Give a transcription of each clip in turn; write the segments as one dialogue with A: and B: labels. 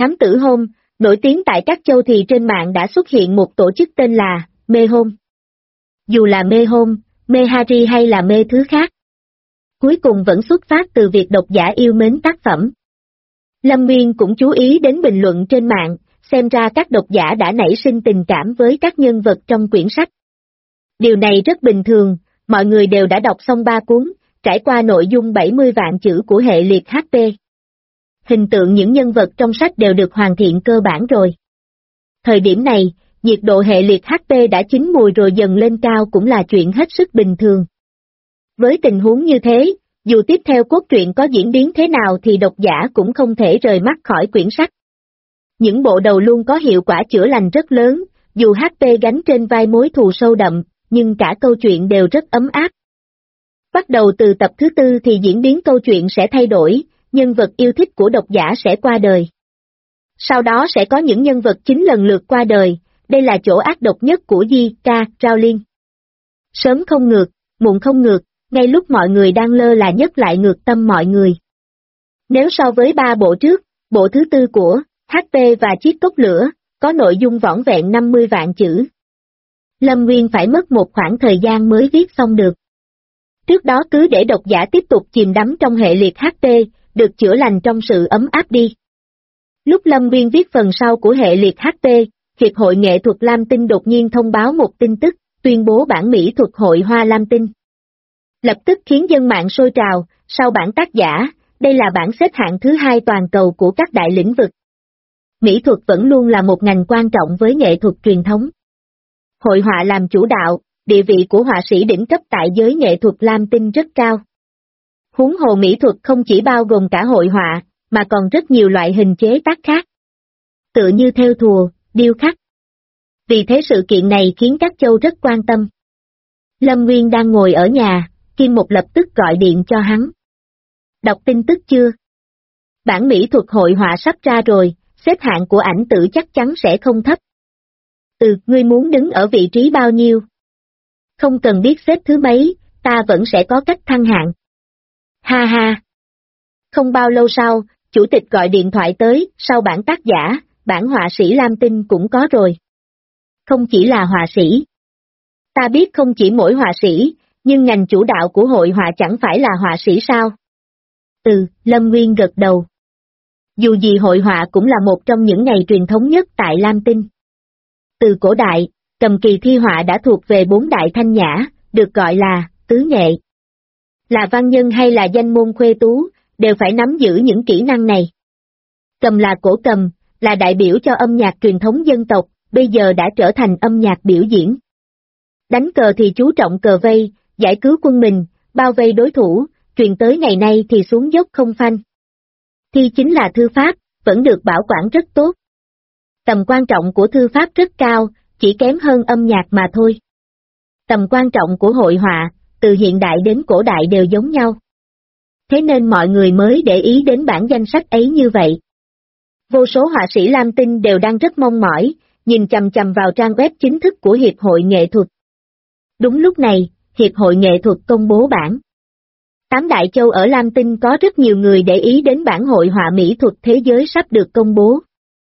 A: Thám tử hôn, nổi tiếng tại các châu thì trên mạng đã xuất hiện một tổ chức tên là Mê Hôn. Dù là mê hôn, mê Harry hay là mê thứ khác, cuối cùng vẫn xuất phát từ việc độc giả yêu mến tác phẩm. Lâm Nguyên cũng chú ý đến bình luận trên mạng, xem ra các độc giả đã nảy sinh tình cảm với các nhân vật trong quyển sách. Điều này rất bình thường, mọi người đều đã đọc xong 3 cuốn, trải qua nội dung 70 vạn chữ của hệ liệt HP. Hình tượng những nhân vật trong sách đều được hoàn thiện cơ bản rồi. Thời điểm này, nhiệt độ hệ liệt HP đã chín mùi rồi dần lên cao cũng là chuyện hết sức bình thường. Với tình huống như thế, dù tiếp theo cốt truyện có diễn biến thế nào thì độc giả cũng không thể rời mắt khỏi quyển sách. Những bộ đầu luôn có hiệu quả chữa lành rất lớn, dù HP gánh trên vai mối thù sâu đậm, nhưng cả câu chuyện đều rất ấm áp. Bắt đầu từ tập thứ 4 thì diễn biến câu chuyện sẽ thay đổi, nhân vật yêu thích của độc giả sẽ qua đời. Sau đó sẽ có những nhân vật chính lần lượt qua đời, đây là chỗ ác độc nhất của J.K. Rowling. Sớm không ngược, muộn không ngược, ngay lúc mọi người đang lơ là nhất lại ngược tâm mọi người. Nếu so với 3 bộ trước, bộ thứ 4 của HP và Chiếc cốc lửa, có nội dung vỏn vẹn 50 vạn chữ. Lâm Nguyên phải mất một khoảng thời gian mới viết xong được. Trước đó cứ để độc giả tiếp tục chìm đắm trong hệ liệt HP, được chữa lành trong sự ấm áp đi. Lúc Lâm Nguyên viết phần sau của hệ liệt HP, Hiệp hội Nghệ thuật Lam Tinh đột nhiên thông báo một tin tức, tuyên bố bản mỹ thuật hội Hoa Lam Tinh. Lập tức khiến dân mạng sôi trào, sau bản tác giả, đây là bản xếp hạng thứ 2 toàn cầu của các đại lĩnh vực. Mỹ thuật vẫn luôn là một ngành quan trọng với nghệ thuật truyền thống. Hội họa làm chủ đạo, địa vị của họa sĩ đỉnh cấp tại giới nghệ thuật Lam Tinh rất cao. Huống hồ mỹ thuật không chỉ bao gồm cả hội họa, mà còn rất nhiều loại hình chế tác khác. Tựa như thêu thùa, điêu khắc. Vì thế sự kiện này khiến các châu rất quan tâm. Lâm Nguyên đang ngồi ở nhà, Kim Mục lập tức gọi điện cho hắn. Đọc tin tức chưa? Bản mỹ thuật hội họa sắp ra rồi, xếp hạng của ảnh tử chắc chắn sẽ không thấp. Ngươi muốn đứng ở vị trí bao nhiêu? Không cần biết xếp thứ mấy, ta vẫn sẽ có cách thăng hạng. Ha ha! Không bao lâu sau, chủ tịch gọi điện thoại tới, sau bản tác giả, bản họa sĩ Lam Tinh cũng có rồi. Không chỉ là họa sĩ. Ta biết không chỉ mỗi họa sĩ, nhưng ngành chủ đạo của hội họa chẳng phải là họa sĩ sao? Lâm Nguyên gật đầu. Dù gì hội họa cũng là một trong những ngày truyền thống nhất tại Lam Tinh. Từ cổ đại, cầm kỳ thi họa đã thuộc về 4 đại thanh nhã, được gọi là tứ nghệ. Là văn nhân hay là danh môn khuê tú, đều phải nắm giữ những kỹ năng này. Cầm là cổ cầm, là đại biểu cho âm nhạc truyền thống dân tộc, bây giờ đã trở thành âm nhạc biểu diễn. Đánh cờ thì chú trọng cờ vây, giải cứu quân mình, bao vây đối thủ, truyền tới ngày nay thì xuống dốc không phanh. Thi chính là thư pháp, vẫn được bảo quản rất tốt. Tầm quan trọng của thư pháp rất cao, chỉ kém hơn âm nhạc mà thôi. Tầm quan trọng của hội họa, từ hiện đại đến cổ đại đều giống nhau. Thế nên mọi người mới để ý đến bản danh sách ấy như vậy. Vô số họa sĩ Lam Tinh đều đang rất mong mỏi, nhìn chằm chằm vào trang web chính thức của Hiệp hội Nghệ thuật. Đúng lúc này, Hiệp hội Nghệ thuật công bố bảng. 8 đại châu ở Lam Tinh có rất nhiều người để ý đến bản hội họa mỹ thuật thế giới sắp được công bố.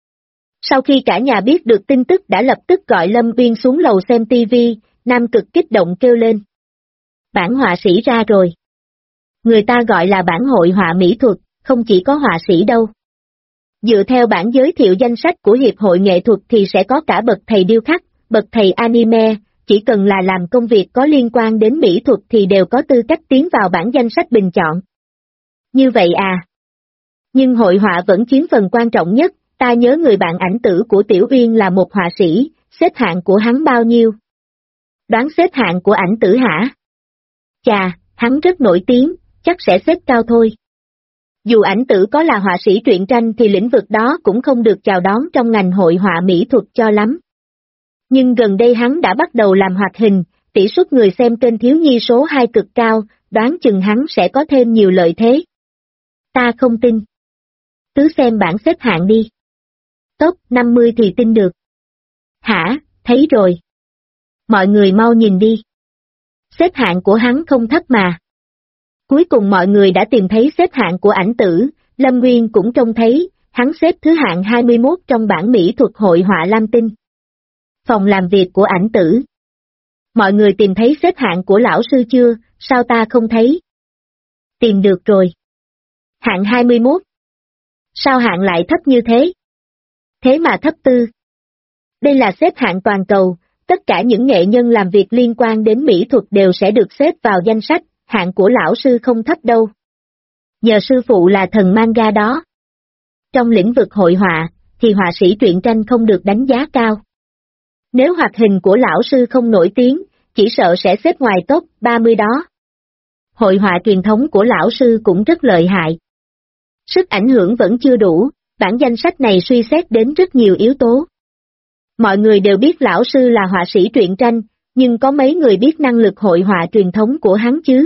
A: Sau khi cả nhà biết được tin tức đã lập tức gọi Lâm Uyên xuống lầu xem TV, Nam Cực kích động kêu lên. Bản họa sĩ ra rồi. Người ta gọi là bản hội họa mỹ thuật, không chỉ có họa sĩ đâu. Dựa theo bản giới thiệu danh sách của Hiệp hội Nghệ thuật thì sẽ có cả bậc thầy điêu khắc, bậc thầy anime, chỉ cần là làm công việc có liên quan đến mỹ thuật thì đều có tư cách tiến vào bản danh sách bình chọn. Như vậy à? Nhưng hội họa vẫn chiếm phần quan trọng nhất, ta nhớ người bạn ảnh tử của Tiểu Uyên là một họa sĩ, xếp hạng của hắn bao nhiêu? Đoán xếp hạng của ảnh tử hả? Chà, hắn rất nổi tiếng, chắc sẽ xếp cao thôi. Dù ảnh tử có là họa sĩ truyện tranh thì lĩnh vực đó cũng không được chào đón trong ngành hội họa mỹ thuật cho lắm. Nhưng gần đây hắn đã bắt đầu làm hoạt hình, tỷ suất người xem kênh thiếu nhi số 2 cực cao, đoán chừng hắn sẽ có thêm nhiều lợi thế. Ta không tin. Cứ xem bảng xếp hạng đi. Top 50 thì tin được. Hả, thấy rồi. Mọi người mau nhìn đi. Xếp hạng của hắn không thấp mà. Cuối cùng mọi người đã tìm thấy xếp hạng của ảnh tử, Lâm Nguyên cũng trông thấy, hắn xếp thứ hạng 21 trong bảng mỹ thuật hội họa lam tinh. Phòng làm việc của Ảnh Tử. Mọi người tìm thấy xếp hạng của lão sư chưa, sao ta không thấy? Tìm được rồi. Hạng 21. Sao hạng lại thấp như thế? Thế mà thấp tư. Đây là xếp hạng toàn cầu, tất cả những nghệ nhân làm việc liên quan đến mỹ thuật đều sẽ được xếp vào danh sách, hạng của lão sư không thấp đâu. Nhờ sư phụ là thần manga đó. Trong lĩnh vực hội họa, thì họa sĩ truyện tranh không được đánh giá cao. Nếu hoạt hình của lão sư không nổi tiếng, chỉ sợ sẽ xếp ngoài top 30 đó. Hội họa truyền thống của lão sư cũng rất lợi hại. Sức ảnh hưởng vẫn chưa đủ, bản danh sách này suy xét đến rất nhiều yếu tố. Mọi người đều biết lão sư là họa sĩ truyện tranh, nhưng có mấy người biết năng lực hội họa truyền thống của hắn chứ?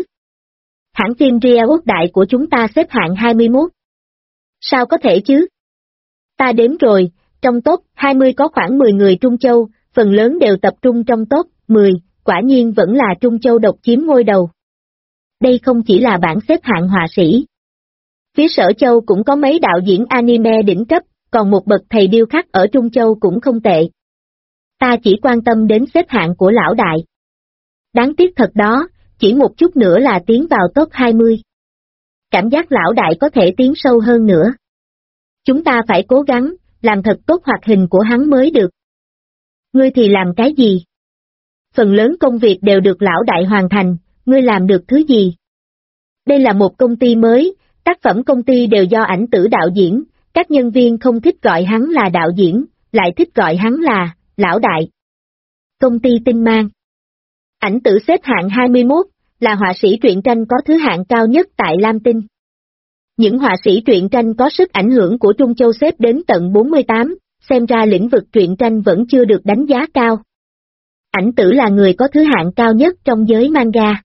A: Hãng phim Ria Quốc Đại của chúng ta xếp hạng 21. Sao có thể chứ? Ta đếm rồi, trong top 20 có khoảng 10 người Trung Châu, phần lớn đều tập trung trong top 10, quả nhiên vẫn là Trung Châu độc chiếm ngôi đầu. Đây không chỉ là bảng xếp hạng họa sĩ. Phía Sở Châu cũng có mấy đạo diễn anime đỉnh cấp, còn một bậc thầy điêu khắc ở Trung Châu cũng không tệ. Ta chỉ quan tâm đến xếp hạng của lão đại. Đáng tiếc thật đó, chỉ một chút nữa là tiến vào top 20. Cảm giác lão đại có thể tiến sâu hơn nữa. Chúng ta phải cố gắng, làm thật tốt hoạt hình của hắn mới được. Ngươi thì làm cái gì? Phần lớn công việc đều được lão đại hoàn thành, ngươi làm được thứ gì? Đây là một công ty mới, tác phẩm công ty đều do Ảnh Tử đạo diễn, các nhân viên không thích gọi hắn là đạo diễn, lại thích gọi hắn là lão đại. Công ty Tinh Mang. Ảnh Tử xếp hạng 21, là họa sĩ truyện tranh có thứ hạng cao nhất tại Lam Tinh. Những họa sĩ truyện tranh có sức ảnh hưởng của Trung Châu xếp đến tận 48, xem ra lĩnh vực truyện tranh vẫn chưa được đánh giá cao. Ảnh Tử là người có thứ hạng cao nhất trong giới manga.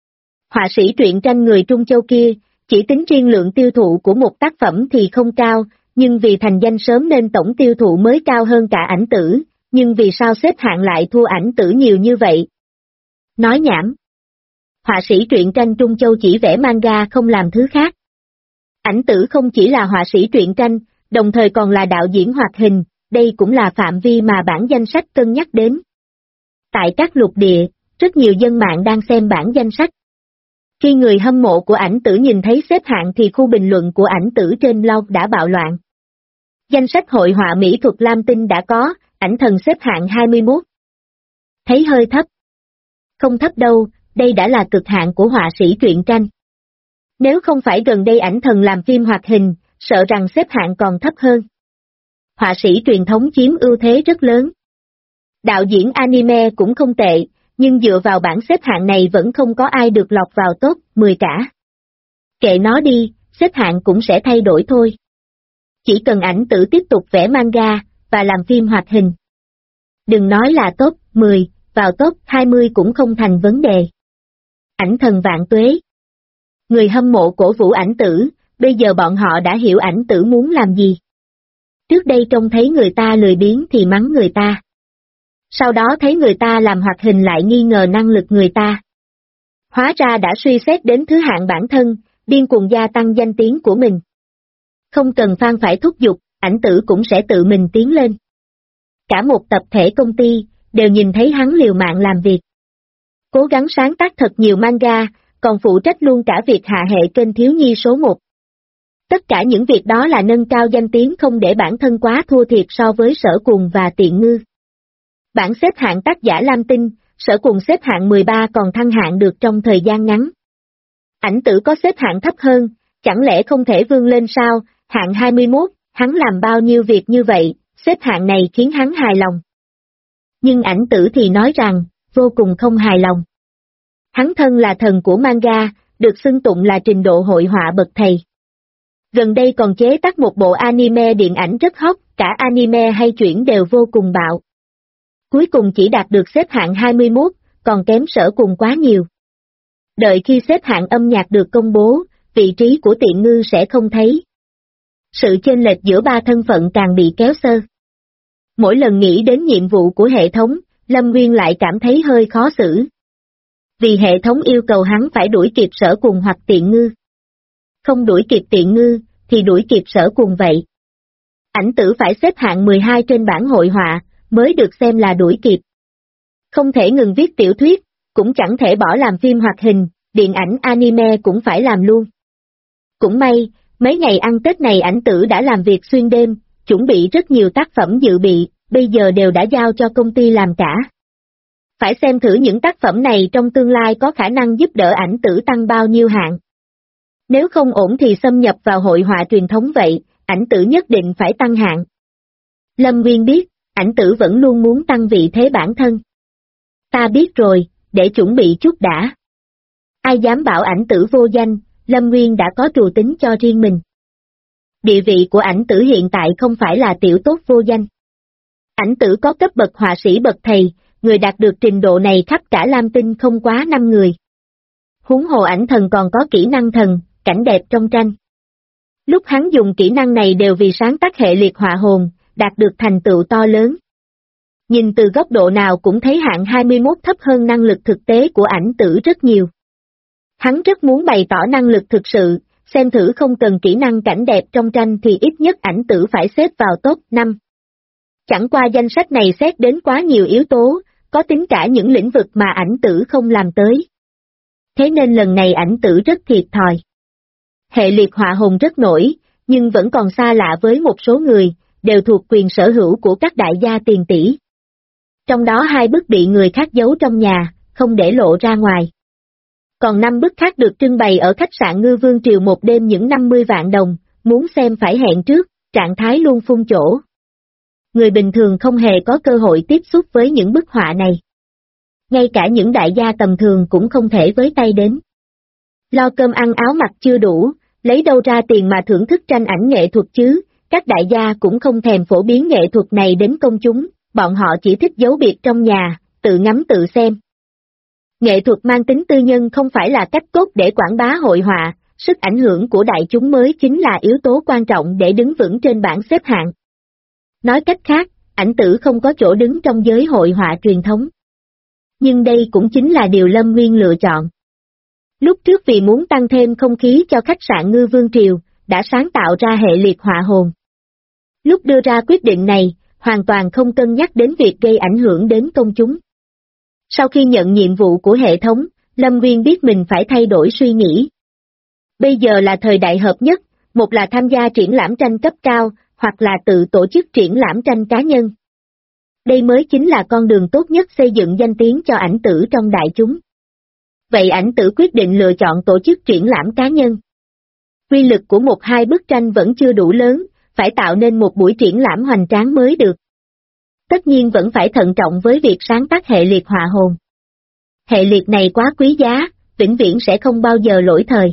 A: Họa sĩ truyện tranh người Trung Châu kia, chỉ tính riêng lượng tiêu thụ của một tác phẩm thì không cao, nhưng vì thành danh sớm nên tổng tiêu thụ mới cao hơn cả Ảnh Tử, nhưng vì sao xếp hạng lại thua Ảnh Tử nhiều như vậy? Nói nhảm. Họa sĩ truyện tranh Trung Châu chỉ vẽ manga không làm thứ khác. Ảnh Tử không chỉ là họa sĩ truyện tranh, đồng thời còn là đạo diễn hoạt hình, đây cũng là phạm vi mà bản danh sách cân nhắc đến. Tại các lục địa, rất nhiều dân mạng đang xem bản danh sách. Khi người hâm mộ của Ảnh Tử nhìn thấy xếp hạng thì khu bình luận của Ảnh Tử trên blog đã bạo loạn. Danh sách hội họa mỹ thuật Lam Tinh đã có, Ảnh Thần xếp hạng 21. Thấy hơi thấp. Không thấp đâu, đây đã là cực hạn của họa sĩ truyện tranh. Nếu không phải gần đây Ảnh Thần làm phim hoạt hình, sợ rằng xếp hạng còn thấp hơn. Họa sĩ truyền thống chiếm ưu thế rất lớn. Đạo diễn anime cũng không tệ, nhưng dựa vào bảng xếp hạng này vẫn không có ai được lọt vào top 10 cả. Kệ nó đi, xếp hạng cũng sẽ thay đổi thôi. Chỉ cần Ảnh Tử tiếp tục vẽ manga, và làm phim hoạt hình. Đừng nói là top 10, vào top 20 cũng không thành vấn đề. Ảnh Thần vạn tuế. Người hâm mộ cổ vũ Ảnh Tử, bây giờ bọn họ đã hiểu Ảnh Tử muốn làm gì. Trước đây trông thấy người ta lười biếng thì mắng người ta. Sau đó thấy người ta làm hoạt hình lại nghi ngờ năng lực người ta. Hóa ra đã suy xét đến thứ hạng bản thân, điên cuồng gia tăng danh tiếng của mình. Không cần Phan phải thúc giục, Ảnh Tử cũng sẽ tự mình tiến lên. Cả một tập thể công ty, đều nhìn thấy hắn liều mạng làm việc. Cố gắng sáng tác thật nhiều manga, còn phụ trách luôn cả việc hạ hệ kênh thiếu nhi số 1. Tất cả những việc đó là nâng cao danh tiếng không để bản thân quá thua thiệt so với Sở Cuồng và Tiện Ngư. Bảng xếp hạng tác giả Lam Tinh, Sở Cuồng xếp hạng 13 còn thăng hạng được trong thời gian ngắn. Ảnh Tử có xếp hạng thấp hơn, chẳng lẽ không thể vươn lên sao, hạng 21, hắn làm bao nhiêu việc như vậy, xếp hạng này khiến hắn hài lòng. Nhưng Ảnh Tử thì nói rằng, vô cùng không hài lòng. Hắn thân là thần của manga, được xưng tụng là trình độ hội họa bậc thầy. Gần đây còn chế tác một bộ anime điện ảnh rất hot, cả anime hay truyện đều vô cùng bạo. Cuối cùng chỉ đạt được xếp hạng 21, còn kém Sở Cuồng quá nhiều. Đợi khi xếp hạng âm nhạc được công bố, vị trí của Tiện Ngư sẽ không thấy. Sự chênh lệch giữa ba thân phận càng bị kéo xơ. Mỗi lần nghĩ đến nhiệm vụ của hệ thống, Lâm Nguyên lại cảm thấy hơi khó xử. Vì hệ thống yêu cầu hắn phải đuổi kịp Sở Cuồng hoặc Tiện Ngư. Không đuổi kịp Tiện Ngư, thì đuổi kịp Sở Cuồng vậy. Ảnh tử phải xếp hạng 12 trên bảng hội họa, mới được xem là đuổi kịp. Không thể ngừng viết tiểu thuyết, cũng chẳng thể bỏ làm phim hoạt hình, điện ảnh anime cũng phải làm luôn. Cũng may, mấy ngày ăn Tết này ảnh tử đã làm việc xuyên đêm, chuẩn bị rất nhiều tác phẩm dự bị, bây giờ đều đã giao cho công ty làm cả. Phải xem thử những tác phẩm này trong tương lai có khả năng giúp đỡ ảnh tử tăng bao nhiêu hạng. Nếu không ổn thì xâm nhập vào hội họa truyền thống vậy, ảnh tử nhất định phải tăng hạng. Lâm Nguyên biết, ảnh tử vẫn luôn muốn tăng vị thế bản thân. Ta biết rồi, để chuẩn bị chút đã. Ai dám bảo ảnh tử vô danh, Lâm Nguyên đã có trù tính cho riêng mình. Địa vị của ảnh tử hiện tại không phải là tiểu tốt vô danh. Ảnh tử có cấp bậc họa sĩ bậc thầy, người đạt được trình độ này khắp cả Lam Tinh không quá 5 người. Huống hồ ảnh thần còn có kỹ năng thần, cảnh đẹp trong tranh. Lúc hắn dùng kỹ năng này đều vì sáng tác hệ liệt họa hồn, đạt được thành tựu to lớn. Nhìn từ góc độ nào cũng thấy hạng 21 thấp hơn năng lực thực tế của ảnh tử rất nhiều. Hắn rất muốn bày tỏ năng lực thực sự, xem thử không cần kỹ năng cảnh đẹp trong tranh thì ít nhất ảnh tử phải xếp vào top 5. Chẳng qua danh sách này xét đến quá nhiều yếu tố, có tính cả những lĩnh vực mà ảnh tử không làm tới. Thế nên lần này ảnh tử rất thiệt thòi. Hệ liệt họa hồn rất nổi, nhưng vẫn còn xa lạ với một số người, đều thuộc quyền sở hữu của các đại gia tiền tỷ. Trong đó 2 bức bị người khác giấu trong nhà, không để lộ ra ngoài. Còn 5 bức khác được trưng bày ở khách sạn Ngư Vương Triều một đêm những 50 vạn đồng, muốn xem phải hẹn trước, trạng thái luôn phun chỗ. Người bình thường không hề có cơ hội tiếp xúc với những bức họa này. Ngay cả những đại gia tầm thường cũng không thể với tay đến. Lo cơm ăn áo mặc chưa đủ, lấy đâu ra tiền mà thưởng thức tranh ảnh nghệ thuật chứ, các đại gia cũng không thèm phổ biến nghệ thuật này đến công chúng, bọn họ chỉ thích giấu biệt trong nhà, tự ngắm tự xem. Nghệ thuật mang tính tư nhân không phải là cách cốt để quảng bá hội họa, sức ảnh hưởng của đại chúng mới chính là yếu tố quan trọng để đứng vững trên bảng xếp hạng. Nói cách khác, ảnh tử không có chỗ đứng trong giới hội họa truyền thống. Nhưng đây cũng chính là điều Lâm Nguyên lựa chọn. Lúc trước vì muốn tăng thêm không khí cho khách sạn Ngư Vương Triều, đã sáng tạo ra hệ liệt họa hồn. Lúc đưa ra quyết định này, hoàn toàn không cân nhắc đến việc gây ảnh hưởng đến công chúng. Sau khi nhận nhiệm vụ của hệ thống, Lâm Nguyên biết mình phải thay đổi suy nghĩ. Bây giờ là thời đại hợp nhất, một là tham gia triển lãm tranh cấp cao, hoặc là tự tổ chức triển lãm tranh cá nhân. Đây mới chính là con đường tốt nhất xây dựng danh tiếng cho ảnh tử trong đại chúng. Vậy ảnh tử quyết định lựa chọn tổ chức triển lãm cá nhân. Quy lực của 1-2 bức tranh vẫn chưa đủ lớn, phải tạo nên một buổi triển lãm hoành tráng mới được. Tất nhiên vẫn phải thận trọng với việc sáng tác hệ liệt họa hồn. Hệ liệt này quá quý giá, vĩnh viễn sẽ không bao giờ lỗi thời.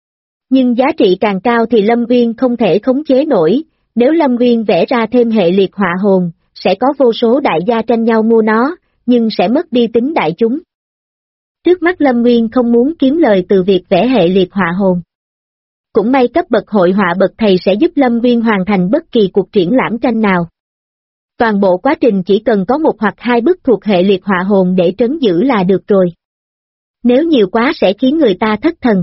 A: Nhưng giá trị càng cao thì Lâm Nguyên không thể khống chế nổi, nếu Lâm Nguyên vẽ ra thêm hệ liệt họa hồn, sẽ có vô số đại gia tranh nhau mua nó, nhưng sẽ mất đi tính đại chúng. Trước mắt Lâm Nguyên không muốn kiếm lời từ việc vẽ hệ liệt họa hồn. Cũng may cấp bậc hội họa bậc thầy sẽ giúp Lâm Nguyên hoàn thành bất kỳ cuộc triển lãm tranh nào. Toàn bộ quá trình chỉ cần có 1 hoặc 2 bức thuộc hệ liệt họa hồn để trấn giữ là được rồi. Nếu nhiều quá sẽ khiến người ta thất thần.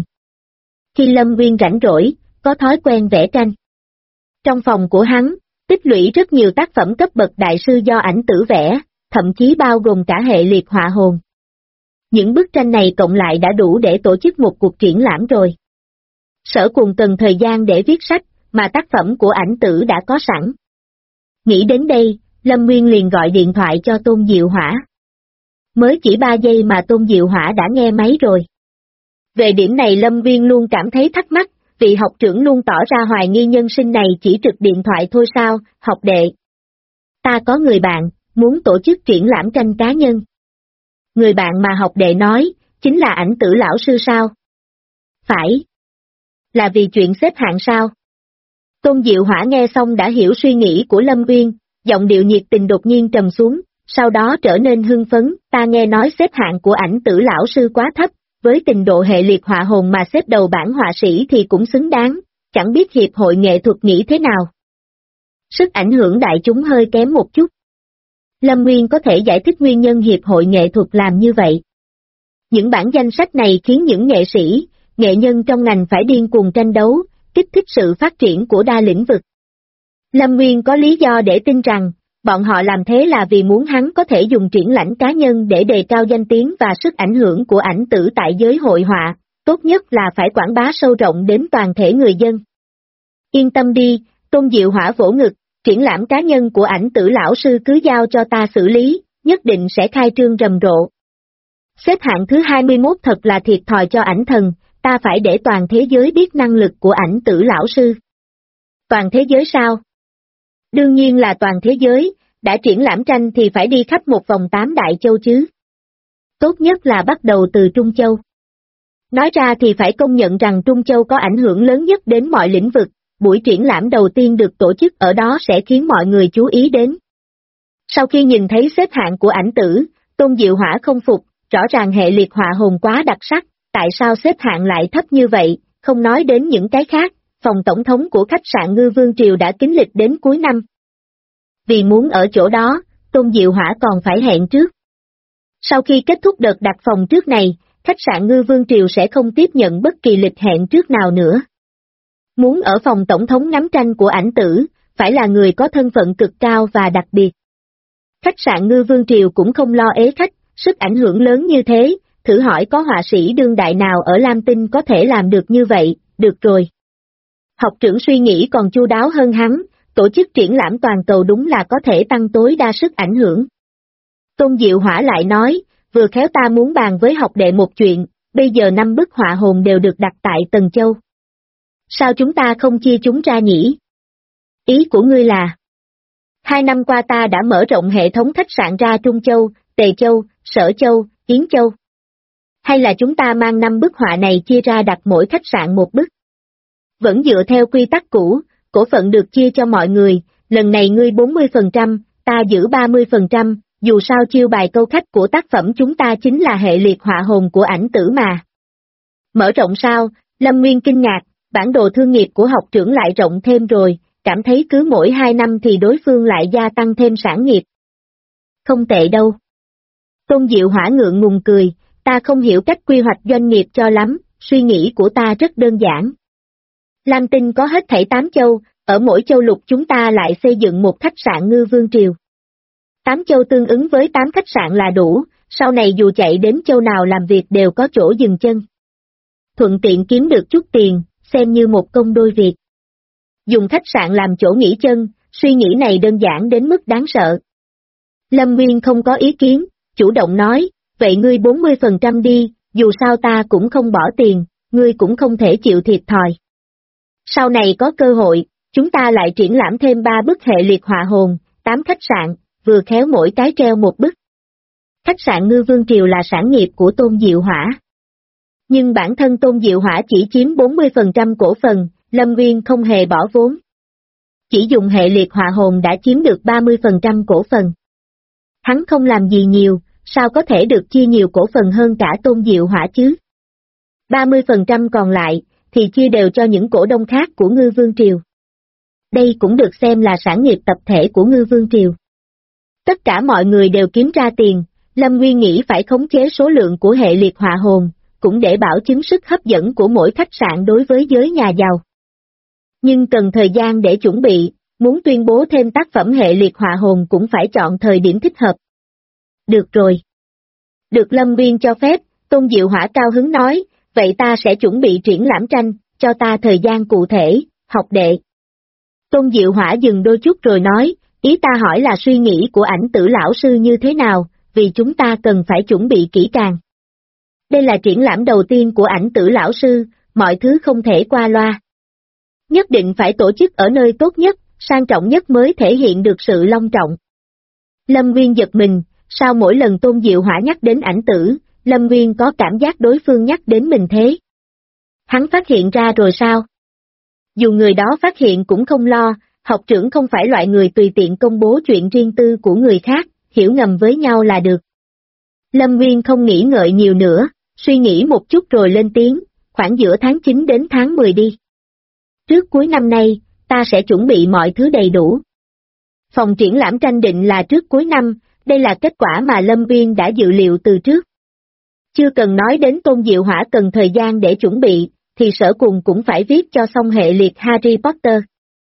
A: Khi Lâm Nguyên rảnh rỗi, có thói quen vẽ tranh. Trong phòng của hắn, tích lũy rất nhiều tác phẩm cấp bậc đại sư do ảnh tử vẽ, thậm chí bao gồm cả hệ liệt họa hồn. Những bức tranh này cộng lại đã đủ để tổ chức một cuộc triển lãm rồi. Sở Cuồng cần thời gian để viết sách, mà tác phẩm của ảnh tử đã có sẵn. Nghĩ đến đây, Lâm Nguyên liền gọi điện thoại cho Tôn Diệu Hỏa. Mới chỉ 3 giây mà Tôn Diệu Hỏa đã nghe máy rồi. Về điểm này Lâm Nguyên luôn cảm thấy thắc mắc, vị học trưởng luôn tỏ ra hoài nghi nhân sinh này chỉ trực điện thoại thôi sao, học đệ. Ta có người bạn, muốn tổ chức triển lãm tranh cá nhân. Người bạn mà học đệ nói, chính là ảnh tử lão sư sao? Phải. Là vì chuyện xếp hạng sao? Tôn Diệu Hỏa nghe xong đã hiểu suy nghĩ của Lâm Nguyên, giọng điệu nhiệt tình đột nhiên trầm xuống, sau đó trở nên hưng phấn, ta nghe nói xếp hạng của ảnh tử lão sư quá thấp, với trình độ hệ liệt họa hồn mà xếp đầu bảng họa sĩ thì cũng xứng đáng, chẳng biết hiệp hội nghệ thuật nghĩ thế nào. Sức ảnh hưởng đại chúng hơi kém một chút. Lâm Nguyên có thể giải thích nguyên nhân hiệp hội nghệ thuật làm như vậy. Những bản danh sách này khiến những nghệ sĩ, nghệ nhân trong ngành phải điên cuồng tranh đấu, kích thích sự phát triển của đa lĩnh vực. Lâm Nguyên có lý do để tin rằng, bọn họ làm thế là vì muốn hắn có thể dùng triển lãnh cá nhân để đề cao danh tiếng và sức ảnh hưởng của ảnh tử tại giới hội họa, tốt nhất là phải quảng bá sâu rộng đến toàn thể người dân. Yên tâm đi, Tôn Diệu Hỏa vỗ ngực, triển lãm cá nhân của ảnh tử lão sư cứ giao cho ta xử lý, nhất định sẽ khai trương rầm rộ. Xếp hạng thứ 21 thật là thiệt thòi cho ảnh thần, ta phải để toàn thế giới biết năng lực của ảnh tử lão sư. Toàn thế giới sao? Đương nhiên là toàn thế giới, đã triển lãm tranh thì phải đi khắp một vòng 8 đại châu chứ. Tốt nhất là bắt đầu từ Trung Châu. Nói ra thì phải công nhận rằng Trung Châu có ảnh hưởng lớn nhất đến mọi lĩnh vực, buổi triển lãm đầu tiên được tổ chức ở đó sẽ khiến mọi người chú ý đến. Sau khi nhìn thấy xếp hạng của ảnh tử, Tôn Diệu Hỏa không phục, rõ ràng hệ liệt họa hồn quá đặc sắc, tại sao xếp hạng lại thấp như vậy, không nói đến những cái khác, phòng tổng thống của khách sạn Ngư Vương Triều đã kín lịch đến cuối năm. Vì muốn ở chỗ đó, Tôn Diệu Hỏa còn phải hẹn trước. Sau khi kết thúc đợt đặt phòng trước này, khách sạn Ngư Vương Triều sẽ không tiếp nhận bất kỳ lịch hẹn trước nào nữa. Muốn ở phòng tổng thống ngắm tranh của ảnh tử, phải là người có thân phận cực cao và đặc biệt. Khách sạn Ngư Vương Triều cũng không lo ế khách, sức ảnh hưởng lớn như thế, thử hỏi có họa sĩ đương đại nào ở Lam Tinh có thể làm được như vậy, được rồi. Học trưởng suy nghĩ còn chu đáo hơn hắn, tổ chức triển lãm toàn cầu đúng là có thể tăng tối đa sức ảnh hưởng. Tôn Diệu Hỏa lại nói, vừa khéo ta muốn bàn với học đệ một chuyện, bây giờ 5 bức họa hồn đều được đặt tại Tần Châu. Sao chúng ta không chia chúng ra nhỉ? Ý của ngươi là, 2 năm qua ta đã mở rộng hệ thống khách sạn ra Trung Châu, Tề Châu, Sở Châu, Yến Châu. Hay là chúng ta mang 5 bức họa này chia ra đặt mỗi khách sạn một bức? Vẫn dựa theo quy tắc cũ, cổ phận được chia cho mọi người, lần này ngươi 40%, ta giữ 30%, dù sao chiêu bài câu khách của tác phẩm chúng ta chính là hệ liệt họa hồn của ảnh tử mà. Mở rộng sao? Lâm Nguyên kinh ngạc, bản đồ thương nghiệp của học trưởng lại rộng thêm rồi, cảm thấy cứ mỗi 2 năm thì đối phương lại gia tăng thêm sản nghiệp. Không tệ đâu. Tôn Diệu Hỏa ngượng ngùng cười, ta không hiểu cách quy hoạch doanh nghiệp cho lắm, suy nghĩ của ta rất đơn giản. Lam Tinh có hết thảy 8 châu, ở mỗi châu lục chúng ta lại xây dựng một khách sạn Ngư Vương Triều. 8 châu tương ứng với 8 khách sạn là đủ, sau này dù chạy đến châu nào làm việc đều có chỗ dừng chân. Thuận tiện kiếm được chút tiền, xem như một công đôi việc. Dùng khách sạn làm chỗ nghỉ chân, suy nghĩ này đơn giản đến mức đáng sợ. Lâm Nguyên không có ý kiến, chủ động nói, vậy ngươi 40% đi, dù sao ta cũng không bỏ tiền, ngươi cũng không thể chịu thiệt thòi. Sau này có cơ hội, chúng ta lại triển lãm thêm 3 bức hệ liệt họa hồn, 8 khách sạn, vừa khéo mỗi cái treo một bức. Khách sạn Ngư Vương Triều là sản nghiệp của Tôn Diệu Hỏa. Nhưng bản thân Tôn Diệu Hỏa chỉ chiếm 40% cổ phần, Lâm Nguyên không hề bỏ vốn. Chỉ dùng hệ liệt họa hồn đã chiếm được 30% cổ phần. Hắn không làm gì nhiều, sao có thể được chia nhiều cổ phần hơn cả Tôn Diệu Hỏa chứ? 30% còn lại, thì chia đều cho những cổ đông khác của Ngư Vương Triều. Đây cũng được xem là sản nghiệp tập thể của Ngư Vương Triều. Tất cả mọi người đều kiếm ra tiền, Lâm Nguyên nghĩ phải khống chế số lượng của hệ liệt họa hồn, cũng để bảo chứng sức hấp dẫn của mỗi khách sạn đối với giới nhà giàu. Nhưng cần thời gian để chuẩn bị, muốn tuyên bố thêm tác phẩm hệ liệt họa hồn cũng phải chọn thời điểm thích hợp. Được rồi. Được Lâm Nguyên cho phép, Tôn Diệu Hỏa cao hứng nói, vậy ta sẽ chuẩn bị triển lãm tranh, cho ta thời gian cụ thể, học đệ. Tôn Diệu Hỏa dừng đôi chút rồi nói, ý ta hỏi là suy nghĩ của ảnh tử lão sư như thế nào, vì chúng ta cần phải chuẩn bị kỹ càng. Đây là triển lãm đầu tiên của ảnh tử lão sư, mọi thứ không thể qua loa. Nhất định phải tổ chức ở nơi tốt nhất, sang trọng nhất mới thể hiện được sự long trọng. Lâm Nguyên giật mình, sao mỗi lần Tôn Diệu Hỏa nhắc đến ảnh tử, Lâm Nguyên có cảm giác đối phương nhắc đến mình thế? Hắn phát hiện ra rồi sao? Dù người đó phát hiện cũng không lo, học trưởng không phải loại người tùy tiện công bố chuyện riêng tư của người khác, hiểu ngầm với nhau là được. Lâm Nguyên không nghĩ ngợi nhiều nữa, suy nghĩ một chút rồi lên tiếng, khoảng giữa tháng 9 đến tháng 10 đi. Trước cuối năm nay, ta sẽ chuẩn bị mọi thứ đầy đủ. Phòng triển lãm tranh định là trước cuối năm, đây là kết quả mà Lâm Nguyên đã dự liệu từ trước. Chưa cần nói đến Tôn Diệu Hỏa cần thời gian để chuẩn bị, thì Sở Cùng cũng phải viết cho xong hệ liệt Harry Potter.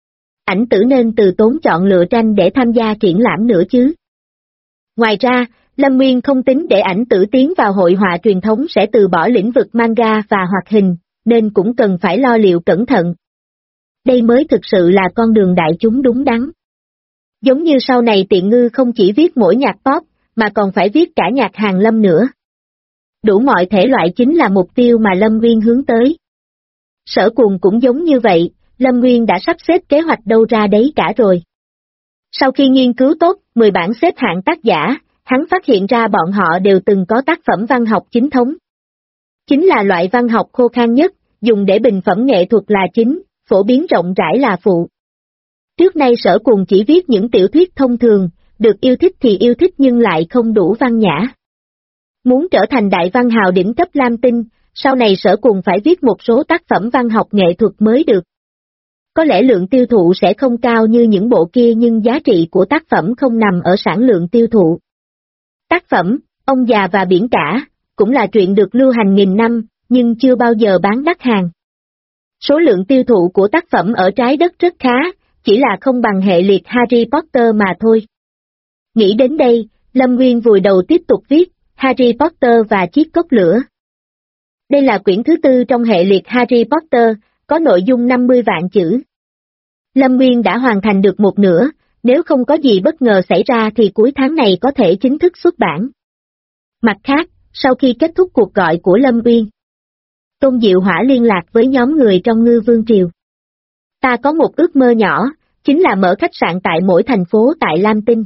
A: ảnh tử nên từ tốn chọn lựa tranh để tham gia triển lãm nữa chứ. Ngoài ra, Lâm Nguyên không tính để ảnh tử tiến vào hội họa truyền thống sẽ từ bỏ lĩnh vực manga và hoạt hình, nên cũng cần phải lo liệu cẩn thận. Đây mới thực sự là con đường đại chúng đúng đắn. Giống như sau này Tiện Ngư không chỉ viết mỗi nhạc pop, mà còn phải viết cả nhạc Hàn Lâm nữa. Đủ mọi thể loại chính là mục tiêu mà Lâm Nguyên hướng tới. Sở Cuồng cũng giống như vậy, Lâm Nguyên đã sắp xếp kế hoạch đâu ra đấy cả rồi. Sau khi nghiên cứu tốt 10 bảng xếp hạng tác giả, hắn phát hiện ra bọn họ đều từng có tác phẩm văn học chính thống. Chính là loại văn học khô khan nhất, dùng để bình phẩm nghệ thuật là chính, phổ biến rộng rãi là phụ. Trước nay Sở Cuồng chỉ viết những tiểu thuyết thông thường, được yêu thích thì yêu thích nhưng lại không đủ văn nhã. Muốn trở thành đại văn hào đỉnh cấp Lam Tinh, sau này Sở Cuồng phải viết một số tác phẩm văn học nghệ thuật mới được. Có lẽ lượng tiêu thụ sẽ không cao như những bộ kia nhưng giá trị của tác phẩm không nằm ở sản lượng tiêu thụ. Tác phẩm, Ông già và biển cả, cũng là truyện được lưu hành nghìn năm, nhưng chưa bao giờ bán đắt hàng. Số lượng tiêu thụ của tác phẩm ở trái đất rất khá, chỉ là không bằng hệ liệt Harry Potter mà thôi. Nghĩ đến đây, Lâm Nguyên vùi đầu tiếp tục viết Harry Potter và Chiếc cốc lửa. Đây là quyển thứ 4 trong hệ liệt Harry Potter, có nội dung 50 vạn chữ. Lâm Nguyên đã hoàn thành được một nửa, nếu không có gì bất ngờ xảy ra thì cuối tháng này có thể chính thức xuất bản. Mặt khác, sau khi kết thúc cuộc gọi của Lâm Nguyên, Tôn Diệu Hỏa liên lạc với nhóm người trong Ngư Vương Triều. Ta có một ước mơ nhỏ, chính là mở khách sạn tại mỗi thành phố tại Lam Tinh.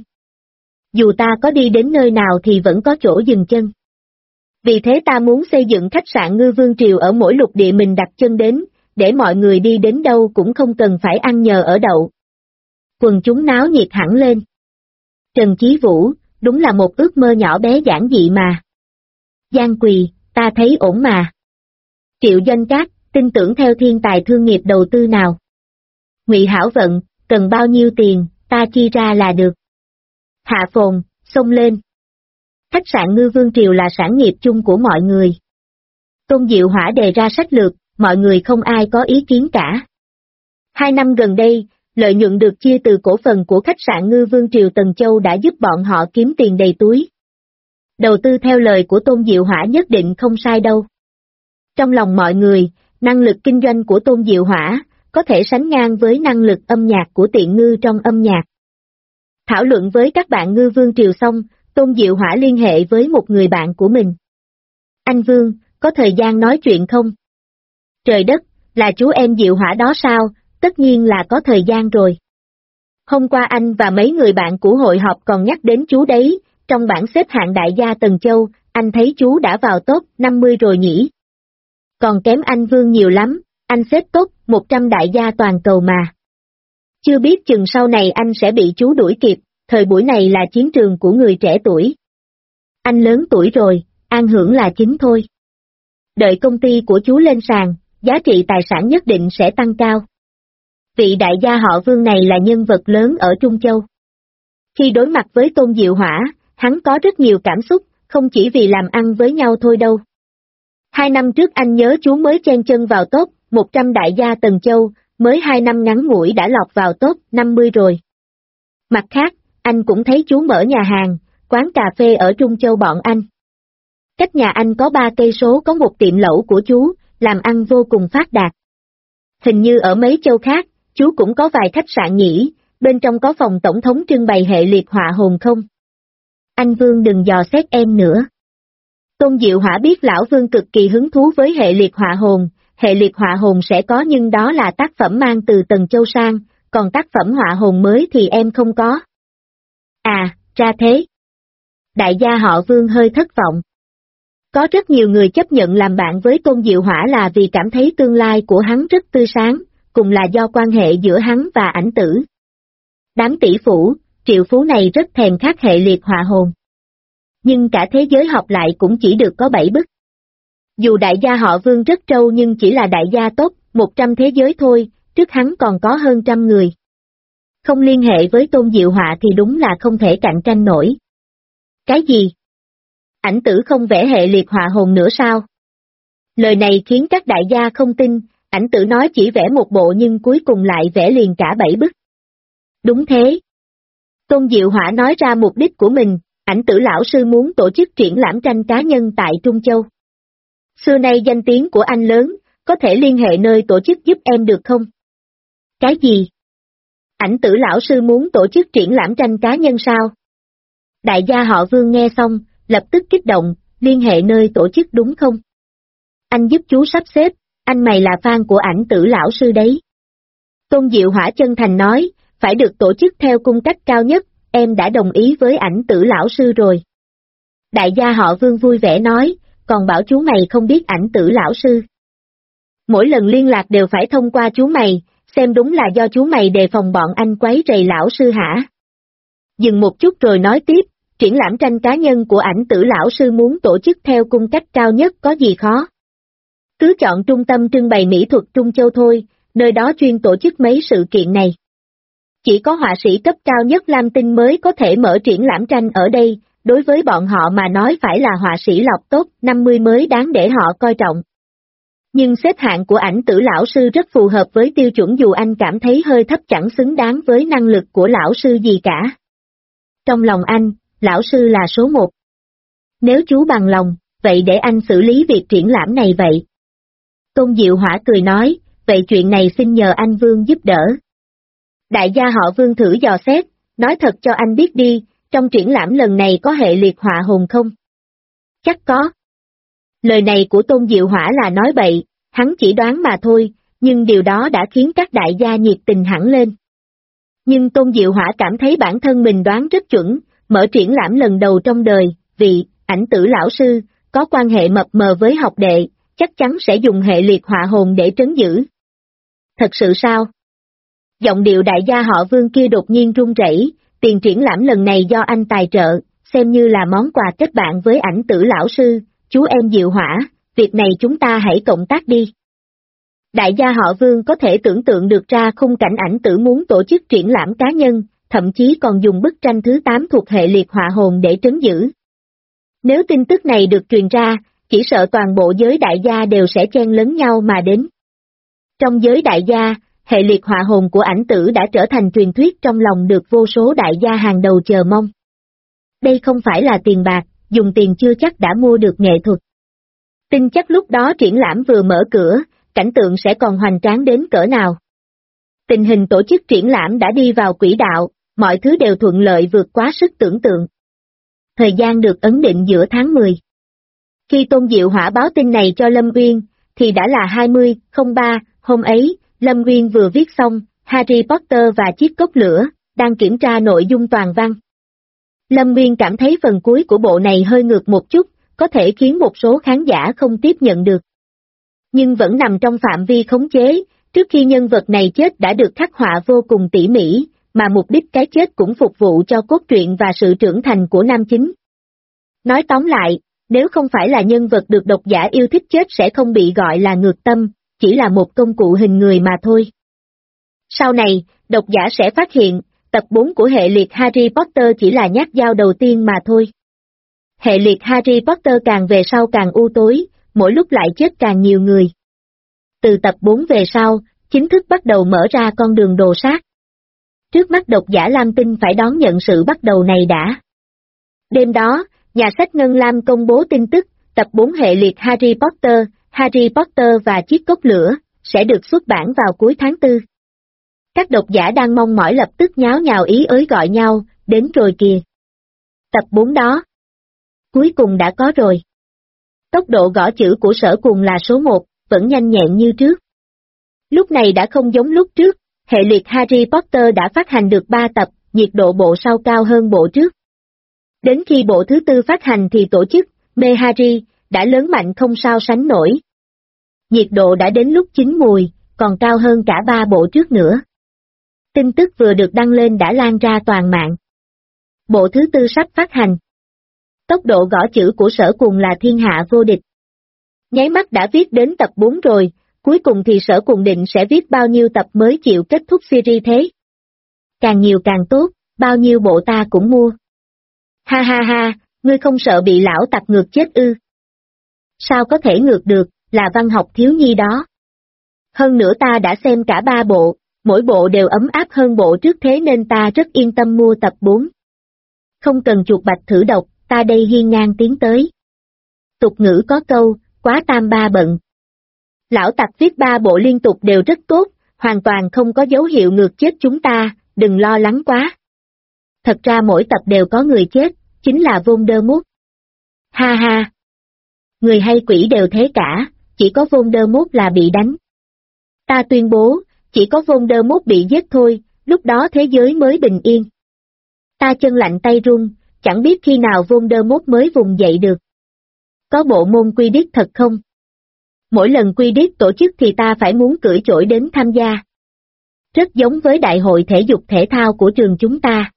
A: Dù ta có đi đến nơi nào thì vẫn có chỗ dừng chân. Vì thế ta muốn xây dựng khách sạn Ngư Vương Triều ở mỗi lục địa mình đặt chân đến, để mọi người đi đến đâu cũng không cần phải ăn nhờ ở đậu. Quần chúng náo nhiệt hẳn lên. Trần Chí Vũ, đúng là một ước mơ nhỏ bé giản dị mà. Giang Quỳ, ta thấy ổn mà. Triệu Doanh Cát, tin tưởng theo thiên tài thương nghiệp đầu tư nào. Ngụy Hảo Vận, cần bao nhiêu tiền, ta chi ra là được. Hạ Phồn, xông lên. Khách sạn Ngư Vương Triều là sản nghiệp chung của mọi người. Tôn Diệu Hỏa đề ra sách lược, mọi người không ai có ý kiến cả. 2 năm gần đây, lợi nhuận được chia từ cổ phần của khách sạn Ngư Vương Triều Tần Châu đã giúp bọn họ kiếm tiền đầy túi. Đầu tư theo lời của Tôn Diệu Hỏa nhất định không sai đâu. Trong lòng mọi người, năng lực kinh doanh của Tôn Diệu Hỏa có thể sánh ngang với năng lực âm nhạc của Tiện Ngư trong âm nhạc. Thảo luận với các bạn Ngư Vương Triều xong, Tôn Diệu Hỏa liên hệ với một người bạn của mình. Anh Vương, có thời gian nói chuyện không? Trời đất, là chú em Diệu Hỏa đó sao, tất nhiên là có thời gian rồi. Hôm qua anh và mấy người bạn của hội họp còn nhắc đến chú đấy, trong bảng xếp hạng đại gia Tần Châu, anh thấy chú đã vào top 50 rồi nhỉ? Còn kém anh Vương nhiều lắm, anh xếp top 100 đại gia toàn cầu mà. Chưa biết chừng sau này anh sẽ bị chú đuổi kịp, thời buổi này là chiến trường của người trẻ tuổi. Anh lớn tuổi rồi, an hưởng là chính thôi. Đợi công ty của chú lên sàn, giá trị tài sản nhất định sẽ tăng cao. Vị đại gia họ Vương này là nhân vật lớn ở Trung Châu. Khi đối mặt với Tôn Diệu Hỏa, hắn có rất nhiều cảm xúc, không chỉ vì làm ăn với nhau thôi đâu. 2 năm trước anh nhớ chú mới chen chân vào top 100 đại gia Tần Châu, mới 2 năm ngắn ngủi đã lọt vào top 50 rồi. Mặt khác, anh cũng thấy chú mở nhà hàng, quán cà phê ở Trung Châu bọn anh. Cách nhà anh có 3 cây số có một tiệm lẩu của chú, làm ăn vô cùng phát đạt. Hình như ở mấy châu khác, chú cũng có vài khách sạn nhỉ, bên trong có phòng tổng thống trưng bày hệ liệt họa hồn không? Anh Vương đừng dò xét em nữa. Tôn Diệu Hỏa biết lão Vương cực kỳ hứng thú với hệ liệt họa hồn sẽ có nhưng đó là tác phẩm mang từ Tần Châu sang, còn tác phẩm họa hồn mới thì em không có. À, ra thế. Đại gia họ Vương hơi thất vọng. Có rất nhiều người chấp nhận làm bạn với Tôn Diệu Hỏa là vì cảm thấy tương lai của hắn rất tươi sáng, cùng là do quan hệ giữa hắn và ảnh tử. Đám tỷ phú, triệu phú này rất thèm khát hệ liệt họa hồn. Nhưng cả thế giới học lại cũng chỉ được có 7 bức. Dù đại gia họ Vương rất trâu nhưng chỉ là đại gia top 100 thế giới thôi, trước hắn còn có hơn 100 người. Không liên hệ với Tôn Diệu Hỏa thì đúng là không thể cạnh tranh nổi. Cái gì? Ảnh tử không vẽ hệ liệt họa hồn nữa sao? Lời này khiến các đại gia không tin, ảnh tử nói chỉ vẽ một bộ nhưng cuối cùng lại vẽ liền cả 7 bức. Đúng thế. Tôn Diệu Hỏa nói ra mục đích của mình, Ảnh Tử lão sư muốn tổ chức triển lãm tranh cá nhân tại Trung Châu. Xưa nay danh tiếng của anh lớn, có thể liên hệ nơi tổ chức giúp em được không? Cái gì? Ảnh Tử lão sư muốn tổ chức triển lãm tranh cá nhân sao? Đại gia họ Vương nghe xong, lập tức kích động, liên hệ nơi tổ chức đúng không? Anh giúp chú sắp xếp, anh mày là fan của Ảnh Tử lão sư đấy. Tôn Diệu Hỏa chân thành nói, phải được tổ chức theo cung cách cao nhất, em đã đồng ý với Ảnh Tử lão sư rồi. Đại gia họ Vương vui vẻ nói, còn bảo chú mày không biết Ảnh Tử lão sư. Mỗi lần liên lạc đều phải thông qua chú mày, xem đúng là do chú mày đề phòng bọn anh quấy rầy lão sư hả? Dừng một chút rồi nói tiếp, triển lãm tranh cá nhân của Ảnh Tử lão sư muốn tổ chức theo cung cách cao nhất có gì khó. Cứ chọn trung tâm trưng bày mỹ thuật Trung Châu thôi, nơi đó chuyên tổ chức mấy sự kiện này. Chỉ có họa sĩ cấp cao nhất Lam Tinh mới có thể mở triển lãm tranh ở đây, đối với bọn họ mà nói phải là họa sĩ lọc tốt 50 mới đáng để họ coi trọng. Nhưng xếp hạng của Ảnh Tử lão sư rất phù hợp với tiêu chuẩn dù anh cảm thấy hơi thấp chẳng xứng đáng với năng lực của lão sư gì cả. Trong lòng anh, lão sư là số 1. Nếu chú bằng lòng, vậy để anh xử lý việc triển lãm này vậy. Tôn Diệu Hỏa cười nói, vậy chuyện này xin nhờ anh Vương giúp đỡ. Đại gia họ Vương thử dò xét, nói thật cho anh biết đi, trong triển lãm lần này có hệ liệt họa hồn không? Chắc có. Lời này của Tôn Diệu Hỏa là nói bậy, hắn chỉ đoán mà thôi, nhưng điều đó đã khiến các đại gia nhiệt tình hẳn lên. Nhưng Tôn Diệu Hỏa cảm thấy bản thân mình đoán rất chuẩn, mở triển lãm lần đầu trong đời, vì Ảnh Tử lão sư, có quan hệ mập mờ với học đệ, chắc chắn sẽ dùng hệ liệt họa hồn để trấn giữ. Thật sự sao? Giọng điệu đại gia họ Vương kia đột nhiên run rẩy, tiền triển lãm lần này do anh tài trợ, xem như là món quà kết bạn với Ảnh Tử lão sư, chú em Diệu Hỏa, việc này chúng ta hãy cộng tác đi. Đại gia họ Vương có thể tưởng tượng được ra khung cảnh Ảnh Tử muốn tổ chức triển lãm cá nhân, thậm chí còn dùng bức tranh thứ 8 thuộc hệ liệt họa hồn để trấn giữ. Nếu tin tức này được truyền ra, chỉ sợ toàn bộ giới đại gia đều sẽ chen lấn nhau mà đến. Trong giới đại gia, hệ liệt họa hồn của Ảnh Tử đã trở thành truyền thuyết trong lòng được vô số đại gia hàng đầu chờ mong. Đây không phải là tiền bạc, dùng tiền chưa chắc đã mua được nghệ thuật. Tin chắc lúc đó triển lãm vừa mở cửa, cảnh tượng sẽ còn hoành tráng đến cỡ nào. Tình hình tổ chức triển lãm đã đi vào quỹ đạo, mọi thứ đều thuận lợi vượt quá sức tưởng tượng. Thời gian được ấn định giữa tháng 10. Khi Tôn Diệu Hỏa báo tin này cho Lâm Uyên, thì đã là 20/03, hôm ấy, Lâm Uyên vừa viết xong, Harry Potter và chiếc cốc lửa, đang kiểm tra nội dung toàn văn. Lâm Uyên cảm thấy phần cuối của bộ này hơi ngược một chút, có thể khiến một số khán giả không tiếp nhận được. Nhưng vẫn nằm trong phạm vi khống chế, trước khi nhân vật này chết đã được khắc họa vô cùng tỉ mỉ, mà mục đích cái chết cũng phục vụ cho cốt truyện và sự trưởng thành của nam chính. Nói tóm lại, nếu không phải là nhân vật được độc giả yêu thích chết sẽ không bị gọi là ngược tâm, chỉ là một công cụ hình người mà thôi. Sau này, độc giả sẽ phát hiện, tập 4 của hệ liệt Harry Potter chỉ là nhát dao đầu tiên mà thôi. Hệ liệt Harry Potter càng về sau càng u tối, mỗi lúc lại chết càng nhiều người. Từ tập 4 về sau, chính thức bắt đầu mở ra con đường đồ sát. Trước mắt độc giả Lam Tinh phải đón nhận sự bắt đầu này đã. Đêm đó, nhà sách Ngân Lam công bố tin tức, tập 4 hệ liệt Harry Potter và chiếc cốc lửa, sẽ được xuất bản vào cuối tháng 4. Các độc giả đang mong mỏi lập tức nháo nhào ý ới gọi nhau, đến rồi kìa. Tập 4 đó. Cuối cùng đã có rồi. Tốc độ gõ chữ của Sở Cuồng là số 1, vẫn nhanh nhẹn như trước. Lúc này đã không giống lúc trước, hệ liệt Harry Potter đã phát hành được 3 tập, nhiệt độ bộ sau cao hơn bộ trước. Đến khi bộ thứ 4 phát hành thì tổ chức, mê Harry, đã lớn mạnh không sao sánh nổi. Nhiệt độ đã đến lúc chín mùi, còn cao hơn cả 3 bộ trước nữa. Tin tức vừa được đăng lên đã lan ra toàn mạng. Bộ thứ 4 sắp phát hành. Tốc độ gõ chữ của Sở Cuồng là thiên hạ vô địch. Nháy mắt đã viết đến tập 4 rồi, cuối cùng thì Sở Cuồng định sẽ viết bao nhiêu tập mới chịu kết thúc series thế? Càng nhiều càng tốt, bao nhiêu bộ ta cũng mua. Ha ha ha, ngươi không sợ bị lão tặc ngược chết ư? Sao có thể ngược được, là văn học thiếu nhi đó. Hơn nữa ta đã xem cả 3 bộ, Mỗi bộ đều ấm áp hơn bộ trước thế nên ta rất yên tâm mua tập 4. Không cần chuột bạch thử đọc, ta đây hiên ngang tiến tới. Tục ngữ có câu, quá tam ba bận. Lão Tặc viết 3 bộ liên tục đều rất tốt, hoàn toàn không có dấu hiệu ngược chết chúng ta, đừng lo lắng quá. Thật ra mỗi tập đều có người chết, chính là Voldemort. Ha ha! Người hay quỷ đều thế cả, chỉ có Voldemort là bị đánh. Ta tuyên bố, chỉ có Voldemort bị giết thôi, lúc đó thế giới mới bình yên. Ta chân lạnh tay run, chẳng biết khi nào Voldemort mới vùng dậy được. Có bộ môn Quidditch thật không? Mỗi lần Quidditch tổ chức thì ta phải muốn cưỡi chổi đến tham gia. Rất giống với đại hội thể dục thể thao của trường chúng ta.